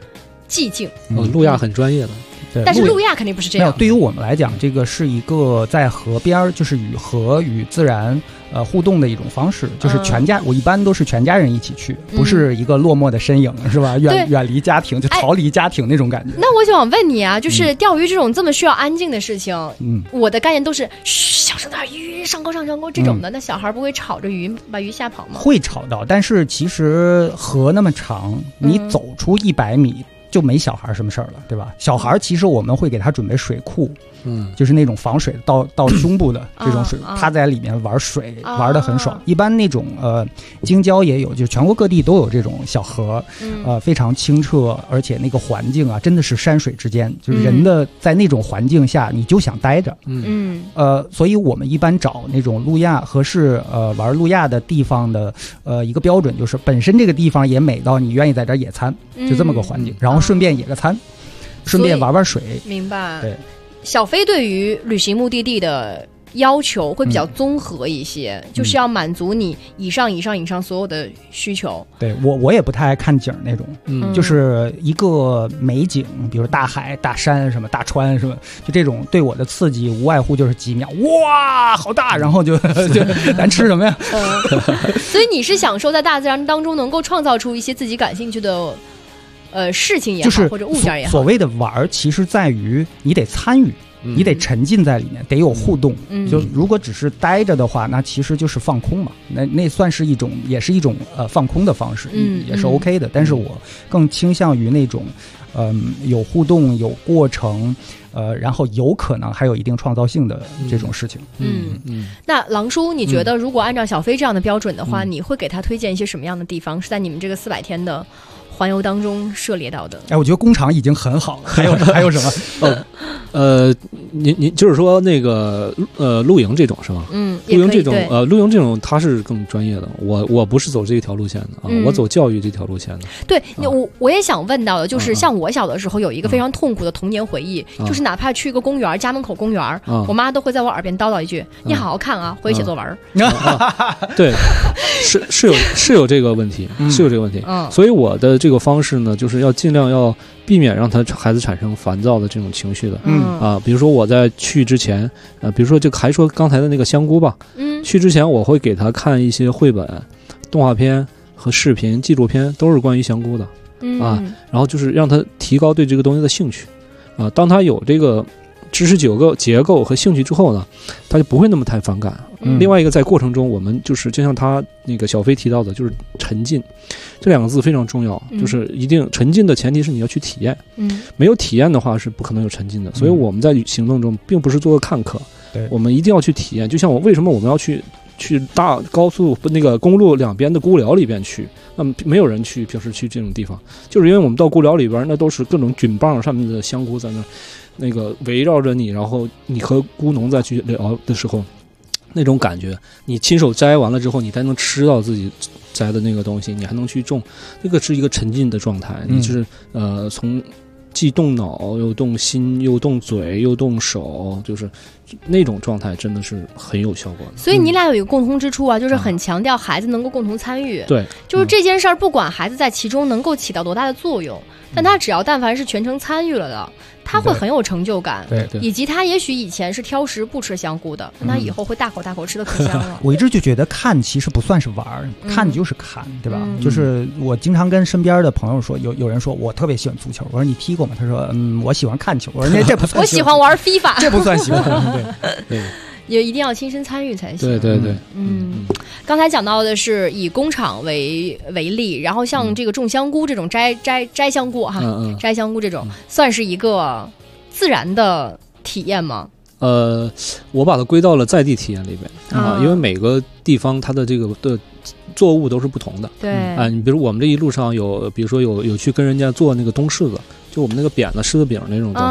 寂静。 路亚很专业的。 但是路亚肯定不是这样。 对于我们来讲，这个是一个在河边，就是与河与自然互动的一种方式，就是全家，我一般都是全家人一起去，不是一个落寞的身影，是吧？远离家庭，就逃离家庭那种感觉。 那我想问你啊，就是钓鱼这种这么需要安静的事情，我的概念都是小声点，鱼上钩这种的。那小孩不会吵着鱼把鱼吓跑吗？ 会吵到，但是其实河那么长，你走出100米。就没小孩什么事儿了，对吧？小孩其实我们会给他准备水库，就是那种防水到胸部的这种水，他在里面玩水，玩得很爽。一般那种京郊也有，就全国各地都有这种小河，非常清澈，而且那个环境啊，真的是山水之间，就是人的在那种环境下你就想待着，所以我们一般找那种路亚合适玩路亚的地方的一个标准就是本身这个地方也美到你愿意在这儿野餐，就这么个环境，然后顺便野个餐，顺便玩水。 明白。 对， 小飞对于旅行目的地的要求会比较综合一些，就是要满足你以上所有的需求。 对，我也不太爱看景那种，就是一个美景，比如大海、大山什么、大川什么，就这种对我的刺激无外乎就是几秒，哇，好大，然后就咱吃什么呀？ 所以你是享受在大自然当中能够创造出一些自己感兴趣的事情也好，或者物件也好。 所谓的玩，其实在于你得参与。你得沉浸在里面，得有互动。就如果只是待着的话，那其实就是放空嘛。那算是一种，也是一种放空的方式，也是 OK 的。但是我更倾向于那种，有互动、有过程，然后有可能还有一定创造性的这种事情。 那郎叔，你觉得如果按照小飞这样的标准的话，你会给他推荐一些什么样的地方？是在你们这个400天的环游当中涉猎到的？ 我觉得工厂已经很好了，还有什么？ 您就是说那个露营这种是吗？露营这种露营这种它是更专业的。我不是走这条路线的啊，我走教育这条路线的。 对，我也想问到的就是，像我小的时候有一个非常痛苦的童年回忆，就是哪怕去一个公园，家门口公园，我妈都会在我耳边叨叨一句：“你好好看啊，回去写作文。” 对，是有这个问题，是有这个问题。所以我的这个方式呢，就是要尽量要避免让孩子产生烦躁的这种情绪的。比如说我在去之前，比如说就还说刚才的那个香菇吧，去之前我会给他看一些绘本、动画片和视频、纪录片，都是关于香菇的然后就是让他提高对这个东西的兴趣当他有这个知识结构和兴趣之后呢，他就不会那么太反感。另外一个在过程中，我们就是就像他那个小飞提到的，就是沉浸，这2个字非常重要。就是一定沉浸的前提是你要去体验，没有体验的话是不可能有沉浸的。所以我们在行动中并不是做个看客，我们一定要去体验。就像为什么我们要去大高速那个公路两边的孤寮里边去，那么没有人平时去这种地方，就是因为我们到孤寮里边，那都是各种菌棒上面的香菇在那个围绕着你，然后你和菇农再去聊的时候，那种感觉，你亲手摘完了之后，你才能吃到自己摘的那个东西，你还能去种，那个是一个沉浸的状态。你就是从既动脑又动心又动嘴又动手，就是那种状态真的是很有效果的。 所以你俩有一个共同之处啊，就是很强调孩子能够共同参与。 对， 就是这件事儿，不管孩子在其中能够起到多大的作用，但他只要但凡是全程参与了的，他会很有成就感。 对， 以及他也许以前是挑食不吃香菇的，但他以后会大口大口吃的可香了。 我一直就觉得看其实不算是玩，看就是看，对吧？就是我经常跟身边的朋友说，有人说我特别喜欢足球，我说你踢过吗？他说我喜欢看球。我说这不算。 我喜欢玩 FIFA， 这不算喜欢。对。 也一定要亲身参与才行。 对。 刚才讲到的是以工厂为例，然后像这个种香菇这种摘香菇哈，摘香菇这种算是一个自然的体验吗？ 我把它归到了在地体验里边因为每个地方它的这个的作物都是不同的。 对你比如我们这一路上比如说有去跟人家做那个冬柿子，就我们那个扁的柿子饼那种东西，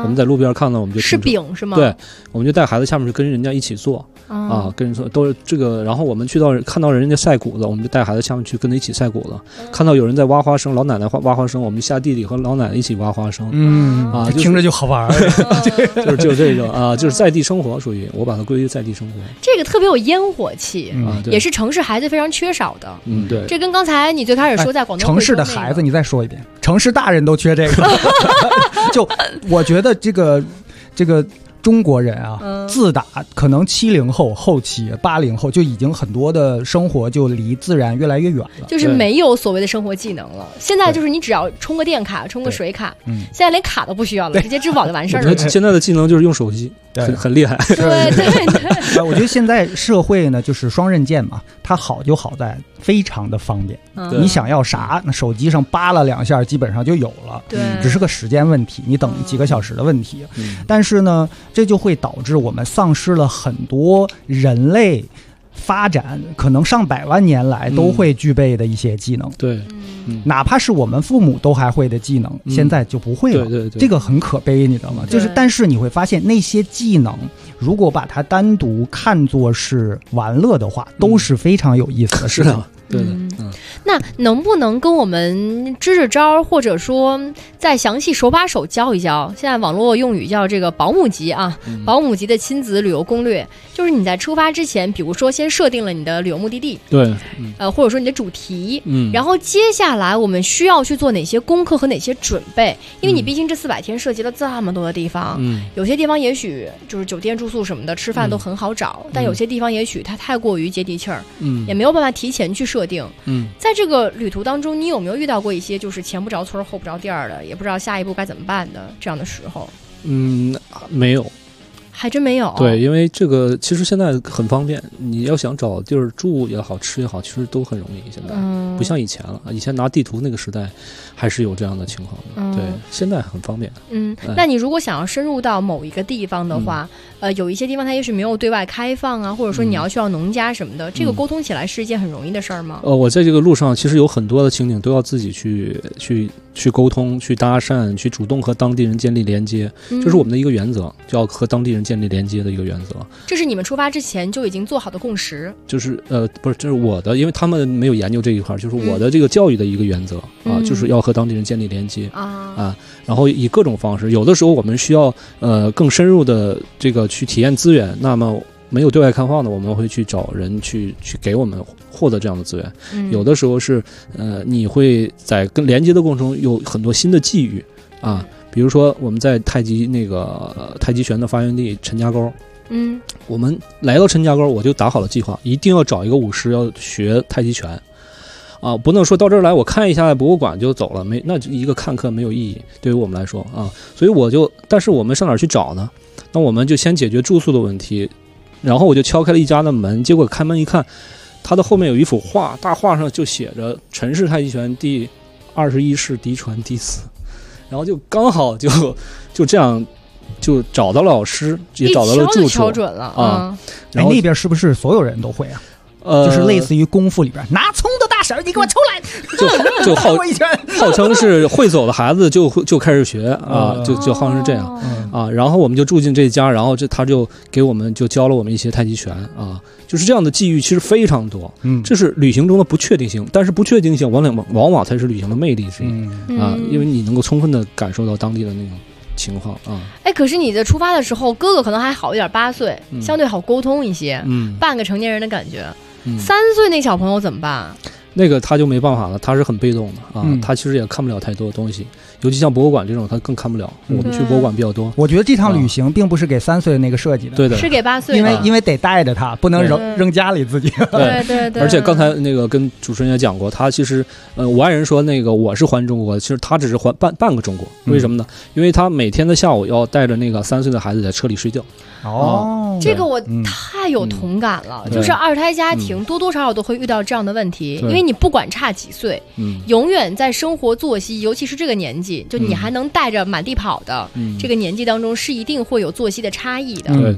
我们在路边看到我们就是饼是吗？ 对，我们就带孩子下面去跟人家一起做。跟人说都是这个，然后我们看到人家晒谷子，我们就带孩子下面去跟他一起晒谷子。看到有人在挖花生，老奶奶挖花生，我们就下地里和老奶奶一起挖花生。 听着就好玩。 就是这个就是在地生活，属于我把它归于在地生活。 这个特别有烟火气，也是城市孩子非常缺少的。 对， 这跟刚才你最开始说在广东城市的孩子，你再说一遍，城市大人都缺这个。就我觉得这个。中国人啊，自打可能70后后期、80后就已经很多的生活就离自然越来越远了， 就是没有所谓的生活技能了。现在就是你只要充个电卡、充个水卡，现在连卡都不需要了，直接支付宝就完事儿了。 现在的技能就是用手机，很厉害。 对， 我觉得现在社会呢就是双刃剑嘛，它好就好在非常的方便。你想要啥，那手机上扒了2下，基本上就有了。 对， 只是个时间问题，你等几个小时的问题。但是呢，这就会导致我们丧失了很多人类发展可能上百万年来都会具备的一些技能。 对， 哪怕是我们父母都还会的技能，现在就不会了。 对， 这个很可悲，你知道吗？就是，但是你会发现那些技能，如果把它单独看作是玩乐的话，都是非常有意思的事情。 是的。对的， 那能不能跟我们支招，或者说再详细手把手教一教？现在网络用语叫这个保姆级啊，保姆级的亲子旅游攻略，就是你在出发之前，比如说先设定了你的旅游目的地， 对， 或者说你的主题，然后接下来我们需要去做哪些功课和哪些准备？因为你毕竟这400天涉及了这么多的地方，有些地方也许就是酒店住宿什么的，吃饭都很好找，但有些地方也许它太过于接地气儿，也没有办法提前去设定。在这个旅途当中，你有没有遇到过一些就是前不着村后不着店的，也不知道下一步该怎么办的这样的时候？ 没有， 还真没有。 对，因为这个其实现在很方便，你要想找地儿住也好，吃也好，其实都很容易。现在不像以前了，以前拿地图那个时代还是有这样的情况的。对，现在很方便。 那你如果想要深入到某一个地方的话，有一些地方它也许没有对外开放啊，或者说你要需要农家什么的，这个沟通起来是一件很容易的事儿吗？ 我在这个路上其实有很多的情景都要自己去沟通、去搭讪、去主动和当地人建立连接，这是我们的一个原则，就要和当地人建立连接的一个原则。 这是你们出发之前就已经做好的共识？ 就是不是，这是我的，因为他们没有研究这一块，就是我的这个教育的一个原则啊，就是要和当地人建立连接啊，然后以各种方式，有的时候我们需要更深入的这个去体验资源，那么没有对外开放的，我们会去找人去给我们获得这样的资源。有的时候是你会在跟连接的过程中有很多新的际遇啊，比如说我们在太极拳的发源地陈家沟，我们来到陈家沟，我就打好了计划，一定要找一个武师要学太极拳啊，不能说到这儿来我看一下博物馆就走了，那一个看客没有意义，对于我们来说啊，所以但是我们上哪儿去找呢？那我们就先解决住宿的问题。然后我就敲开了一家的门，结果开门一看，它的后面有一幅画，大画上就写着陈氏太极拳第21世嫡传第4，然后就刚好就这样就找到了老师，也找到了住处， 敲准了啊。 然后那边是不是所有人都会啊？就是类似于功夫里边拿葱的大婶，你给我抽来， 就号称是会走的孩子就开始学啊，就好像是这样啊。然后我们就住进这家，然后他就给我们就教了我们一些太极拳啊，就是这样的际遇其实非常多。这是旅行中的不确定性，但是不确定性往往才是旅行的魅力之一啊，因为你能够充分的感受到当地的那种情况啊。 可是你在出发的时候，哥哥可能还好一点，8岁，相对好沟通一些，半个成年人的感觉。3岁那小朋友怎么办？ 那个他就没办法了，他是很被动的啊，他其实也看不了太多东西，尤其像博物馆这种他更看不了。我们去博物馆比较多。 我觉得这趟旅行并不是给3岁的那个设计的， 对的， 是给8岁的， 因为得带着他，不能扔家里自己。 对。 而且刚才那个跟主持人也讲过，他其实我爱人说那个我是环中国，其实他只是环半个中国。为什么呢？因为他每天的下午要带着那个3岁的孩子在车里睡觉。 这个我太有同感了，就是二胎家庭多多少少都会遇到这样的问题，因为你不管差几岁，永远在生活作息，尤其是这个年纪，就你还能带着满地跑的这个年纪当中，是一定会有作息的差异的。 对。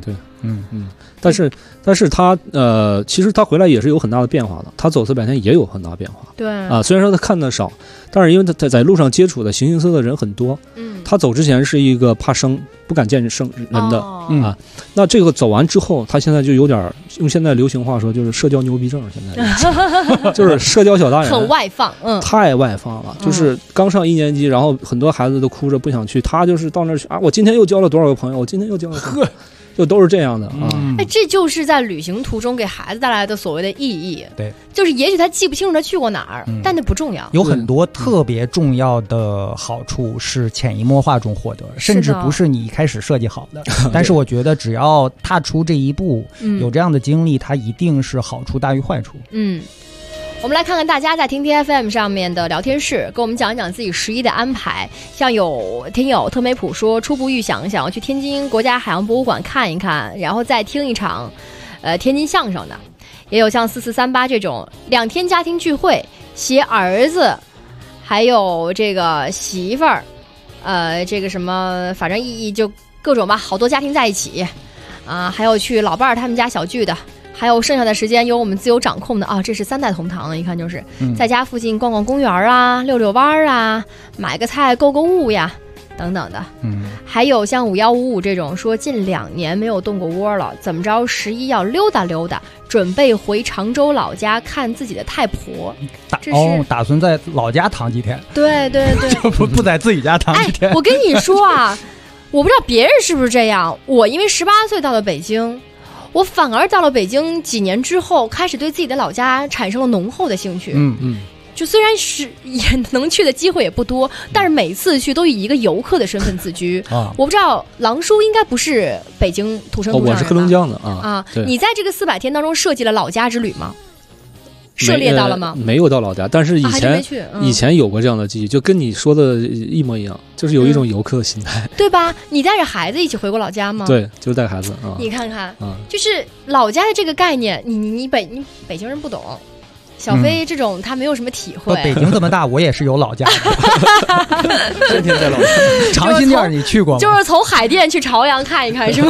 但是他其实他回来也是有很大的变化的，他走400天也有很大变化。 对啊，虽然说他看得少，但是因为他在路上接触的形形色色的人很多。他走之前是一个怕生、不敢见人的啊。那这个走完之后，他现在就有点用现在流行话说，就是社交牛逼症。现在就是社交小大人， 很外放， 太外放了。就是刚上1年级，然后很多孩子都哭着不想去，他就是到那儿去啊，我今天又交了多少个朋友，我今天又交了多少。就都是这样的啊！ 这就是在旅行途中给孩子带来的所谓的意义。 对， 就是也许他记不清楚他去过哪儿，但那不重要。 有很多特别重要的好处是潜移默化中获得，甚至不是你一开始设计好的。但是我觉得只要踏出这一步，有这样的经历，它一定是好处大于坏处。 我们来看看大家在听听 FM 上面的聊天室，跟我们讲一讲自己11的安排。像有听友特美普说，初步预想想要去天津国家海洋博物馆看一看，然后再听一场天津相声的。也有像4438这种2天家庭聚会，携儿子还有这个媳妇儿这个什么反正意义就各种吧，好多家庭在一起啊，还有去老伴儿他们家小聚的，还有剩下的时间由我们自由掌控的啊，这是3代同堂，一看就是在家附近逛逛公园啊，溜溜弯啊，买个菜购购物呀等等的。还有像5155这种说近2年没有动过窝了，怎么着11要溜达溜达，准备回常州老家看自己的太婆。 打算在老家躺几天？ 对对对， 就不在自己家躺几天。 我跟你说啊，我不知道别人是不是这样，我因为18岁到了北京，我反而到了北京几年之后，开始对自己的老家产生了浓厚的兴趣。就虽然是也能去的机会也不多，但是每次去都以一个游客的身份自居。我不知道狼叔应该不是北京土生土长的， 我是黑龙江的啊。 你在这个400天当中设计了老家之旅吗？涉猎到了吗？ 没有到老家，但是以前有过这样的记忆，就跟你说的一模一样，就是有一种游客心态， 对吧？你带着孩子一起回过老家吗？ 对，就是带孩子啊。 你看看，就是老家的这个概念，你北京人不懂。小飞这种他没有什么体会。 北京这么大，我也是有老家的。 天天在老家。 长辛店你去过吗？ 就是从海淀去朝阳看一看，是吗？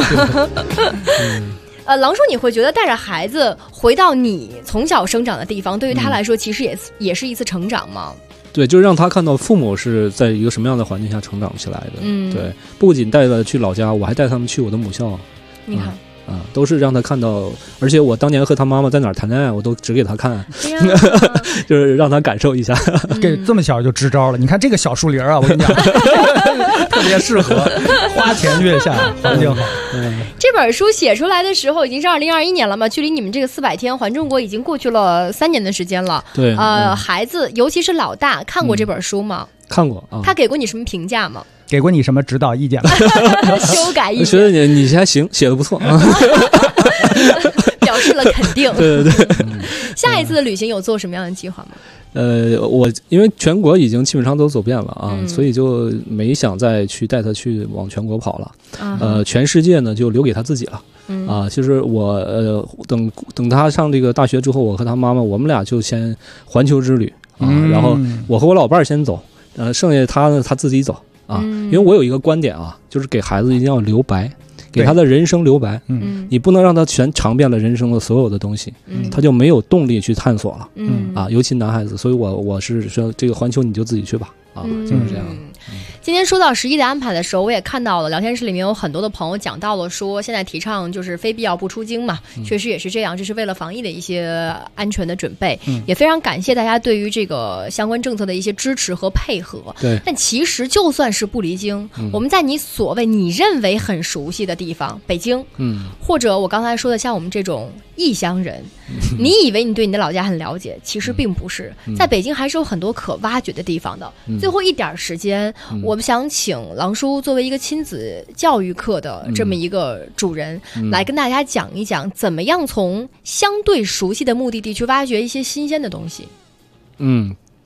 狼叔，你会觉得带着孩子回到你从小生长的地方，对于他来说，其实也是一次成长吗？ 对，就是让他看到父母是在一个什么样的环境下成长起来的。对，不仅带他去老家，我还带他们去我的母校。 你看。 都是让他看到，而且我当年和他妈妈在哪儿谈恋爱，我都指给他看，就是让他感受一下。 给这么小就支招了，你看这个小树林啊，我跟你讲，特别适合花前月下，环境好。 这本书写出来的时候已经是2021年了嘛，距离你们这个400天环中国已经过去了3年的时间了。 对， 孩子尤其是老大看过这本书吗？ 看过啊。 他给过你什么评价吗？ 给过你什么指导意见吗？ 修改意见？ 我觉得你还行，写的不错啊。 表示了肯定。 对对对。 下一次的旅行有做什么样的计划吗？ 我因为全国已经基本上都走遍了啊，所以就没想再去带他去往全国跑了。全世界呢就留给他自己了。其实我等他上这个大学之后，我和他妈妈我们俩就先环球之旅啊，然后我和我老伴儿先走，剩下他呢他自己走啊。因为我有一个观点啊，就是给孩子一定要留白。给他的人生留白，你不能让他全尝遍了人生的所有的东西，他就没有动力去探索了。尤其男孩子，所以我是说，这个环球你就自己去吧，就是这样。 今天说到11的安排的时候，我也看到了聊天室里面有很多的朋友讲到了说，现在提倡就是非必要不出京嘛，确实也是这样，这是为了防疫的一些安全的准备。也非常感谢大家对于这个相关政策的一些支持和配合。 对， 但其实就算是不离京，我们在你所谓你认为很熟悉的地方，北京，或者我刚才说的像我们这种异乡人，你以为你对你的老家很了解，其实并不是。在北京还是有很多可挖掘的地方的。最后一点时间，我们想请狼叔作为一个亲子教育课的这么一个主人，来跟大家讲一讲，怎么样从相对熟悉的目的地去挖掘一些新鲜的东西。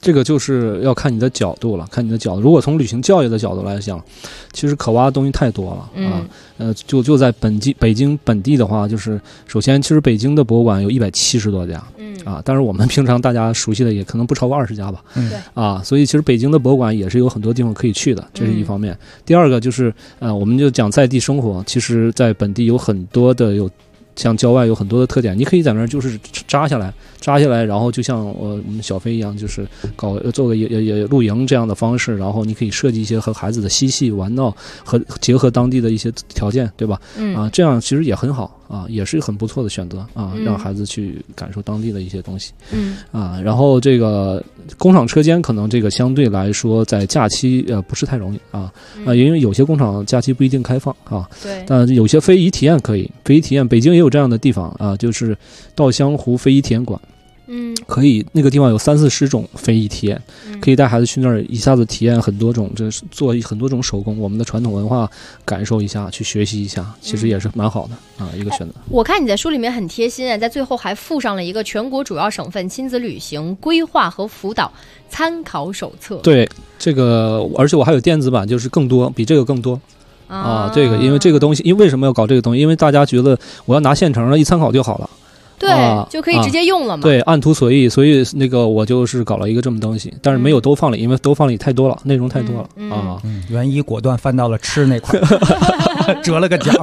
这个就是要看你的角度了，看你的角度。如果从旅行教育的角度来讲，其实可挖的东西太多了啊。就在北京本地的话，就是首先，其实北京的博物馆有170多家，但是我们平常大家熟悉的也可能不超过20家吧，所以其实北京的博物馆也是有很多地方可以去的，这是一方面。第二个就是我们就讲在地生活，其实在本地有很多的像郊外有很多的特点，你可以在那儿就是扎下来，然后就像我们小飞一样，就是做个也露营这样的方式，然后你可以设计一些和孩子的嬉戏玩闹和结合当地的一些条件，对吧？这样其实也很好啊，也是很不错的选择啊，让孩子去感受当地的一些东西。然后这个工厂车间可能这个相对来说在假期不是太容易因为有些工厂假期不一定开放啊。对。但有些非遗体验可以，非遗体验北京也有这样的地方啊，就是稻香湖非遗体验馆。可以，那个地方有30-40种非遗体验，可以带孩子去那儿一下子体验很多种，这是做很多种手工，我们的传统文化感受一下，去学习一下，其实也是蛮好的一个选择。 我看你在书里面很贴心在最后还附上了一个全国主要省份亲子旅行规划和辅导参考手册。对，这个而且我还有电子版，就是更多，比这个更多。这个因为这个东西，因为为什么要搞这个东西？因为大家觉得我要拿现成的一参考就好了。对，就可以直接用了嘛。对，按图所意，所以那个我就是搞了一个这么东西，但是没有都放里，因为都放里太多了，内容太多了元一果断翻到了吃那块折了个角。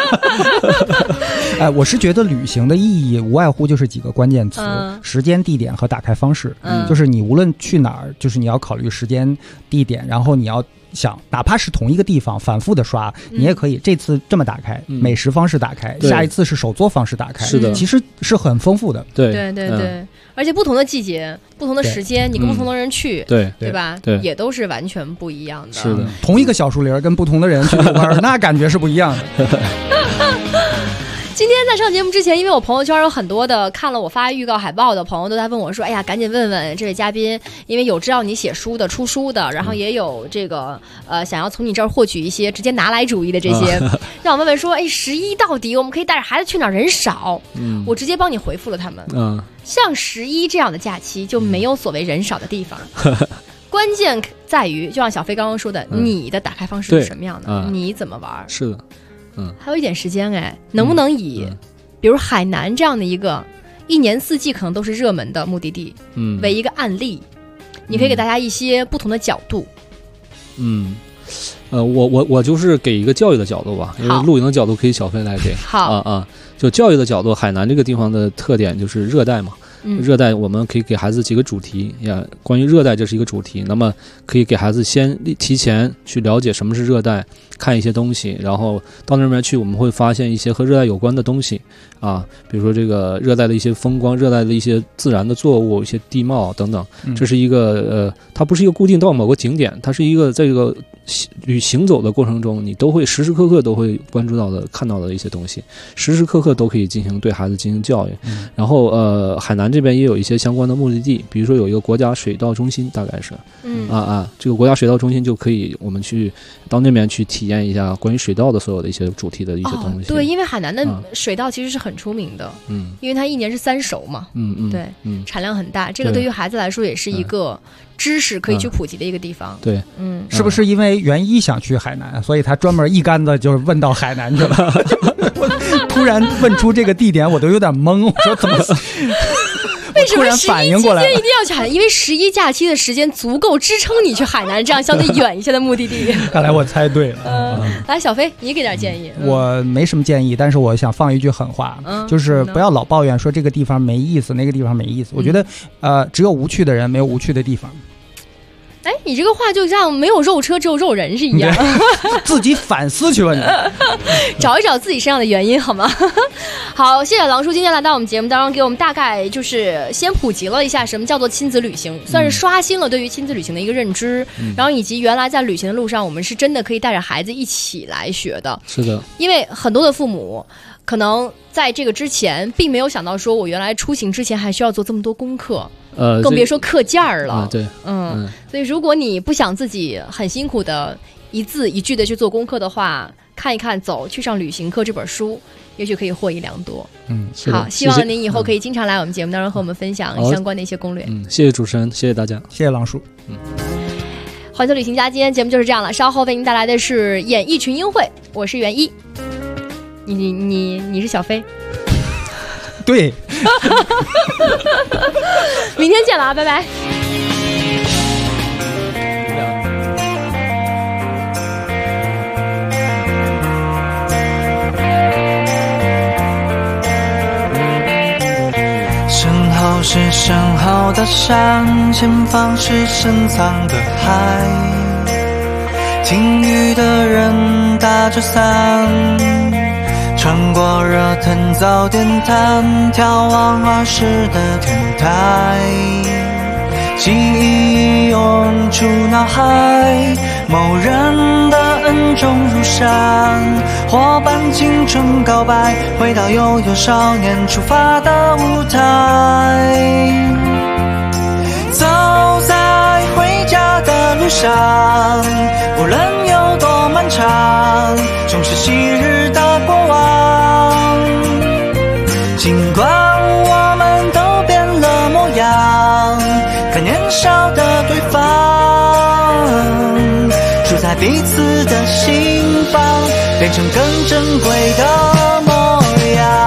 我是觉得旅行的意义无外乎就是几个关键词：时间、地点和打开方式。就是你无论去哪儿，就是你要考虑时间、地点，然后你要想，哪怕是同一个地方反复的刷，你也可以这次这么打开，美食方式打开，下一次是手作方式打开，是的，其实是很丰富的。对，而且不同的季节、不同的时间，你跟不同的人去，对吧？对，也都是完全不一样的。是的， 同一个小树林跟不同的人去玩，那感觉是不一样的。 今天在上节目之前，因为我朋友圈有很多的看了我发预告海报的朋友都在问我说：“哎呀，赶紧问问这位嘉宾，因为有知道你写书的、出书的，然后也有这个想要从你这儿获取一些直接拿来主义的这些，让我问问说，哎，11到底我们可以带着孩子去哪儿？人少，我直接帮你回复了他们。像11这样的假期就没有所谓人少的地方。关键在于，就像小飞刚刚说的，你的打开方式是什么样的？你怎么玩？是的。还有一点时间能不能以比如海南这样的一个一年四季可能都是热门的目的地为一个案例，你可以给大家一些不同的角度。 我就是给一个教育的角度吧，因为露营的角度可以小飞来给。好就教育的角度，海南这个地方的特点就是热带嘛。热带我们可以给孩子几个主题呀，关于热带这是一个主题，那么可以给孩子先提前去了解什么是热带，看一些东西，然后到那边去我们会发现一些和热带有关的东西比如说这个热带的一些风光，热带的一些自然的作物，一些地貌等等。这是一个它不是一个固定到某个景点，它是一个在这个行走的过程中，你都会时时刻刻都会关注到的、看到的一些东西，时时刻刻都可以对孩子进行教育。然后海南这边也有一些相关的目的地，比如说有一个国家水稻中心，大概是这个国家水稻中心就可以我们去到那边去体验一下关于水稻的所有的一些主题的一些东西。 对，因为海南的水稻其实是很出名的，因为它一年是3熟嘛，对，产量很大，这个对于孩子来说也是一个知识可以去普及的一个地方。对， 是不是因为元一想去海南，所以他专门一竿子就问到海南去了？突然问出这个地点，我都有点懵，我说怎么？ 为什么11期间一定要去海南？因为11假期的时间足够支撑你去海南这样相对远一些的目的地。 看来我猜对了。 来，小飞，你给点建议。 我没什么建议，但是我想放一句狠话，就是不要老抱怨说这个地方没意思，那个地方没意思。我觉得，只有无趣的人，没有无趣的地方。 哎，你这个话就像没有肉车只有肉人是一样， 自己反思去吧你， 找一找自己身上的原因好吗？好，谢谢狼叔今天来到我们节目当中，给我们大概就是先普及了一下什么叫做亲子旅行，算是刷新了对于亲子旅行的一个认知，然后以及原来在旅行的路上我们是真的可以带着孩子一起来学的。是的，因为很多的父母可能在这个之前并没有想到说我原来出行之前还需要做这么多功课，更别说课件了。对，所以如果你不想自己很辛苦的一字一句的去做功课的话， 看一看《走去上旅行课》这本书，也许可以获益良多。好，希是的望您以后可以经常来我们节目当中和我们分享相关的一些攻略。 谢谢主持人，谢谢大家， 谢谢郎叔。 环球旅行家，今天节目就是这样了。稍后为您带来的是演艺群英会，我是袁一，你是小飞。 对， 明天见了啊，拜拜。 身后是身后的山，前方是深藏的海。听雨的人打着伞，穿过热腾早点摊，眺望儿时的天台。记忆涌出脑海，某人的恩重如山，伙伴青春告白，回到悠悠少年出发的舞台。走在回家的路上，无论有多漫长，总是昔日的过往。尽管我们都变了模样，可年少的对方，住在彼此的心房，变成更珍贵的模样。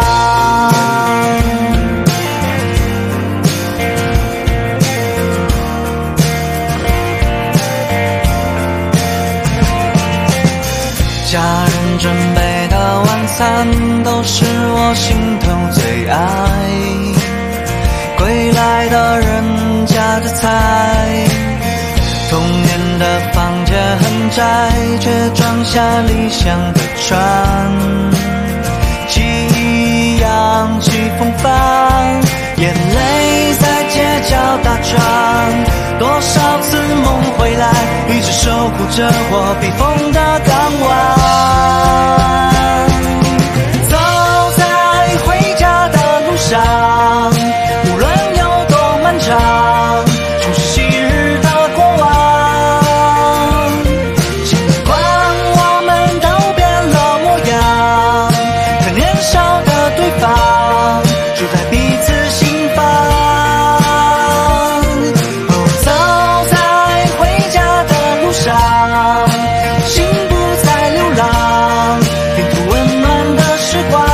家人准备的晚餐都是我心头最爱，归来的人家的菜，童年的房间很窄，却装下理想的船，记忆扬起风帆，眼泪在街角打转，多少次梦回来，一直守护着我避风的港湾。走在回家的路上，无论有多漫长，总是昔日的过往。尽管我们都变了模样，可年少的对方，住在彼此心房。走在回家的路上，心不再流浪，拼图温暖的时光。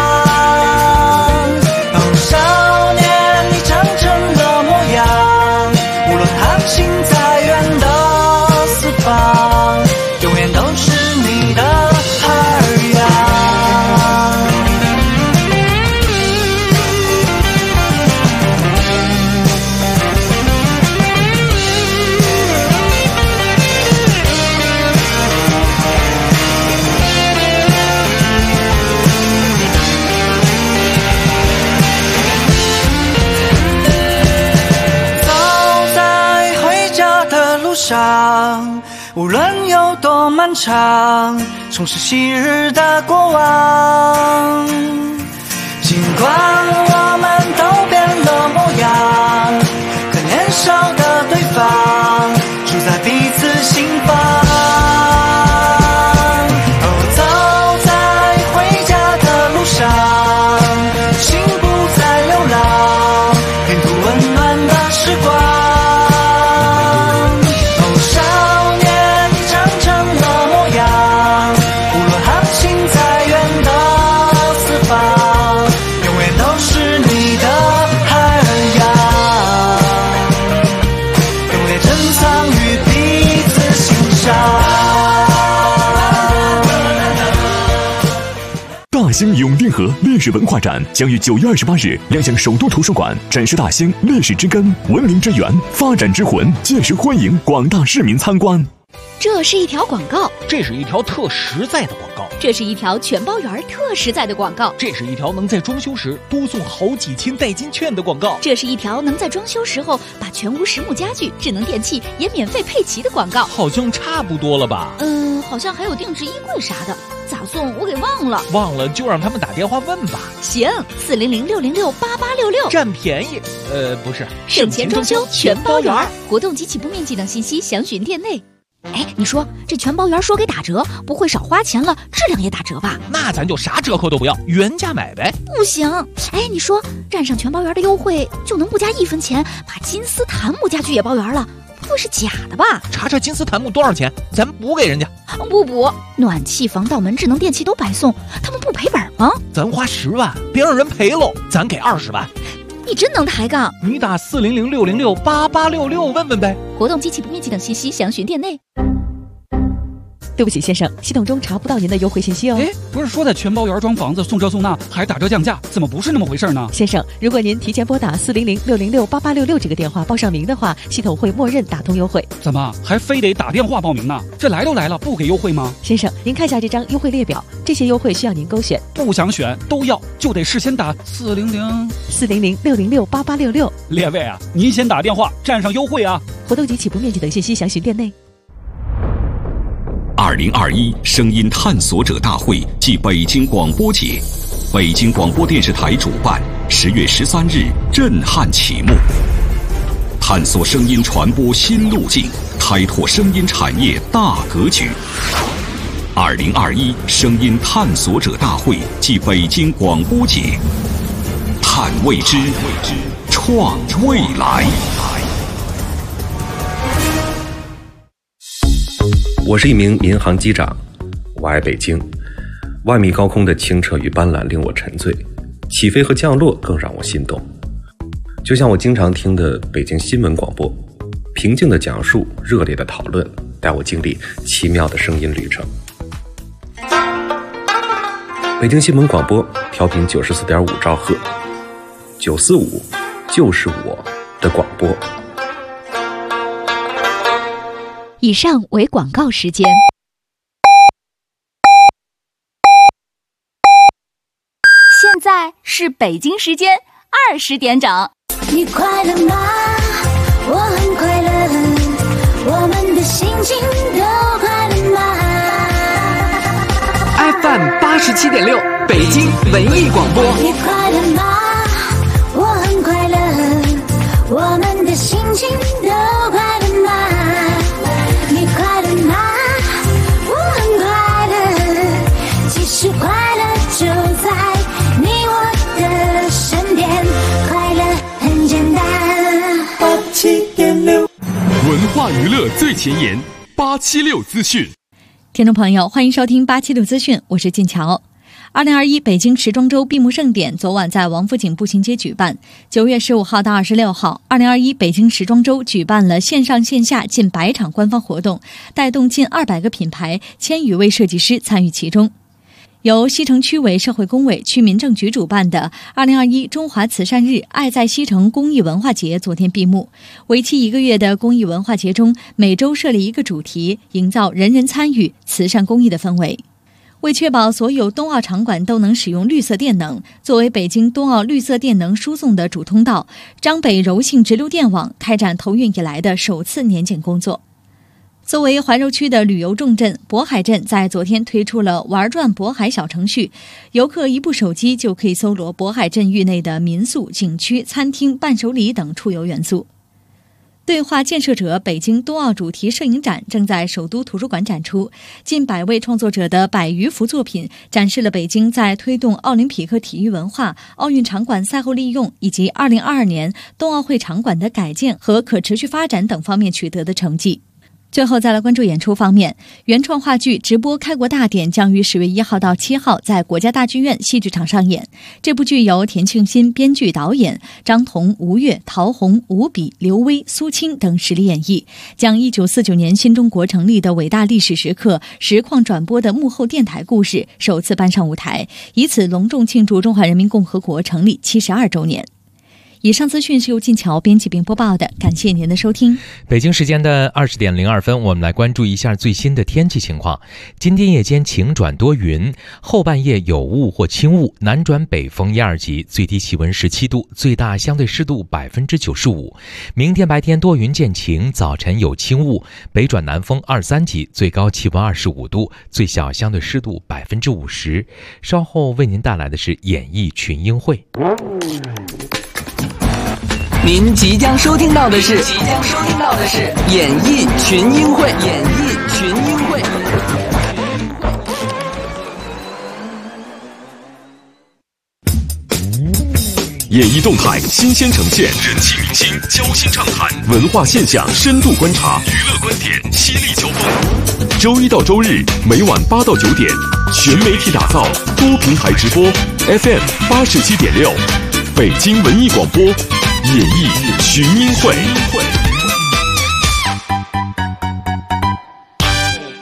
少年，你长成了模样，无论航行再远的四方，永远都是你的海洋。上，无论有多漫长，重拾昔日的过往。尽管我们都变了模样，可年少的对方，住在彼此心房。走在回家的路上，心不再流浪，拼图温暖的时光。 大兴永定河历史文化展将于9月28日亮相首都图书馆，展示大兴历史之根、文明之源、发展之魂，届时欢迎广大市民参观。 这是一条广告， 这是一条特实在的广告， 这是一条全包圆特实在的广告， 这是一条能在装修时多送好几千代金券的广告， 这是一条能在装修时候把全屋实木家具、智能电器也免费配齐的广告。 好像差不多了吧？ 好像还有定制衣柜啥的，咋送我给忘了。 忘了就让他们打电话问吧。 行，400-606-8866， 占便宜。不是， 省钱装修全包圆。活动及起步面积等信息详询店内。 哎，你说这全包圆说给打折，不会少花钱了，质量也打折吧？ 那咱就啥折扣都不要，原价买呗。 不行，哎，你说占上全包圆的优惠，就能不加1分钱把金丝檀木家具也包圆了？不会是假的吧？ 查查金丝檀木多少钱，咱补给人家。 不补，暖气、防盗门、智能电器都白送，他们不赔本吗？ 咱花10万，别让人赔喽，咱给20万。 你真能抬杠！ 你打400-606-8866问问呗。 活动机器不面积等信息详询店内。 对不起先生，系统中查不到您的优惠信息哦。 哎，不是说在全包圆装房子送这送那还打折降价，怎么不是那么回事呢？ 先生，如果您提前拨打400-606-8866这个电话报上名的话，系统会默认打通优惠。 怎么还非得打电话报名呢？这来都来了，不给优惠吗？ 先生，您看下这张优惠列表，这些优惠需要您勾选。 不想选都要，就得事先打 400-606-8866。 列位啊，您先打电话占上优惠啊！ 活动及起步面积等信息详询店内。 2021声音探索者大会暨北京广播节，北京广播电视台主办，10月13日震撼启幕。探索声音传播新路径，开拓声音产业大格局。2021声音探索者大会暨北京广播节，探未知，创未来。 我是一名民航机长，我爱北京。万米高空的清澈与斑斓令我沉醉，起飞和降落更让我心动。就像我经常听的北京新闻广播，平静的讲述，热烈的讨论，带我经历奇妙的声音旅程。北京新闻广播调频94.5兆赫，945就是我的广播。 以上为广告时间。 现在是北京时间20点整。 你快乐吗？我很快乐，我们的心情都快乐吗 ？FM 87.6，北京文艺广播。 你快乐吗？我很快乐，我们的心情都快乐吗？你快乐吗？我很快乐，其实快乐就在你我的身边，快乐很简单。87.6， 文化娱乐最前沿，876资讯。 听众朋友，欢迎收听876资讯，我是静乔。2021北京时装周闭幕盛典昨晚在王府井步行街举办。9月15号到26号，2021北京时装周举办了线上线下近100场官方活动，带动近200个品牌、1000余位设计师参与其中。由西城区委社会工委、区民政局主办的2021中华慈善日爱在西城公益文化节昨天闭幕。为期1个月的公益文化节中，每周设立一个主题，营造人人参与、慈善公益的氛围。为确保所有冬奥场馆都能使用绿色电能，作为北京冬奥绿色电能输送的主通道，张北柔性直流电网开展投运以来的首次年检工作。作为怀柔区的旅游重镇，渤海镇在昨天推出了玩转渤海小程序，游客一部手机就可以搜罗渤海镇域内的民宿、景区、餐厅、伴手礼等出游元素。对话建设者北京冬奥主题摄影展正在首都图书馆展出，近100位创作者的100余幅作品展示了北京在推动奥林匹克体育文化、奥运场馆赛后利用以及2022年冬奥会场馆的改建和可持续发展等方面取得的成绩。最后再来关注演出方面，原创话剧直播开国大典将于10月1号到7号在国家大剧院戏剧场上演。这部剧由田庆新编剧导演，张彤、吴越、陶虹、吴比、刘威、苏青等实力演绎，将1949年新中国成立的伟大历史时刻实况转播的幕后电台故事首次搬上舞台，以此隆重庆祝中华人民共和国成立72周年。以上资讯是由静乔编辑并播报的，感谢您的收听。 北京时间的20点02分，我们来关注一下最新的天气情况。今天夜间晴转多云，后半夜有雾或轻雾，南转北风1、2级，最低气温17度，最大相对湿度95%。明天白天多云见晴，早晨有轻雾，北转南风2、3级，最高气温25度，最小相对湿度50%。稍后为您带来的是演艺群英会。 您即将收听到的是演艺群英会。 演艺动态新鲜呈现，人气明星交心畅谈，文化现象深度观察，娱乐观点犀利交锋。周一到周日每晚8到9点，全媒体打造，多平台直播 ，FM 87.6，北京文艺广播演艺群英会。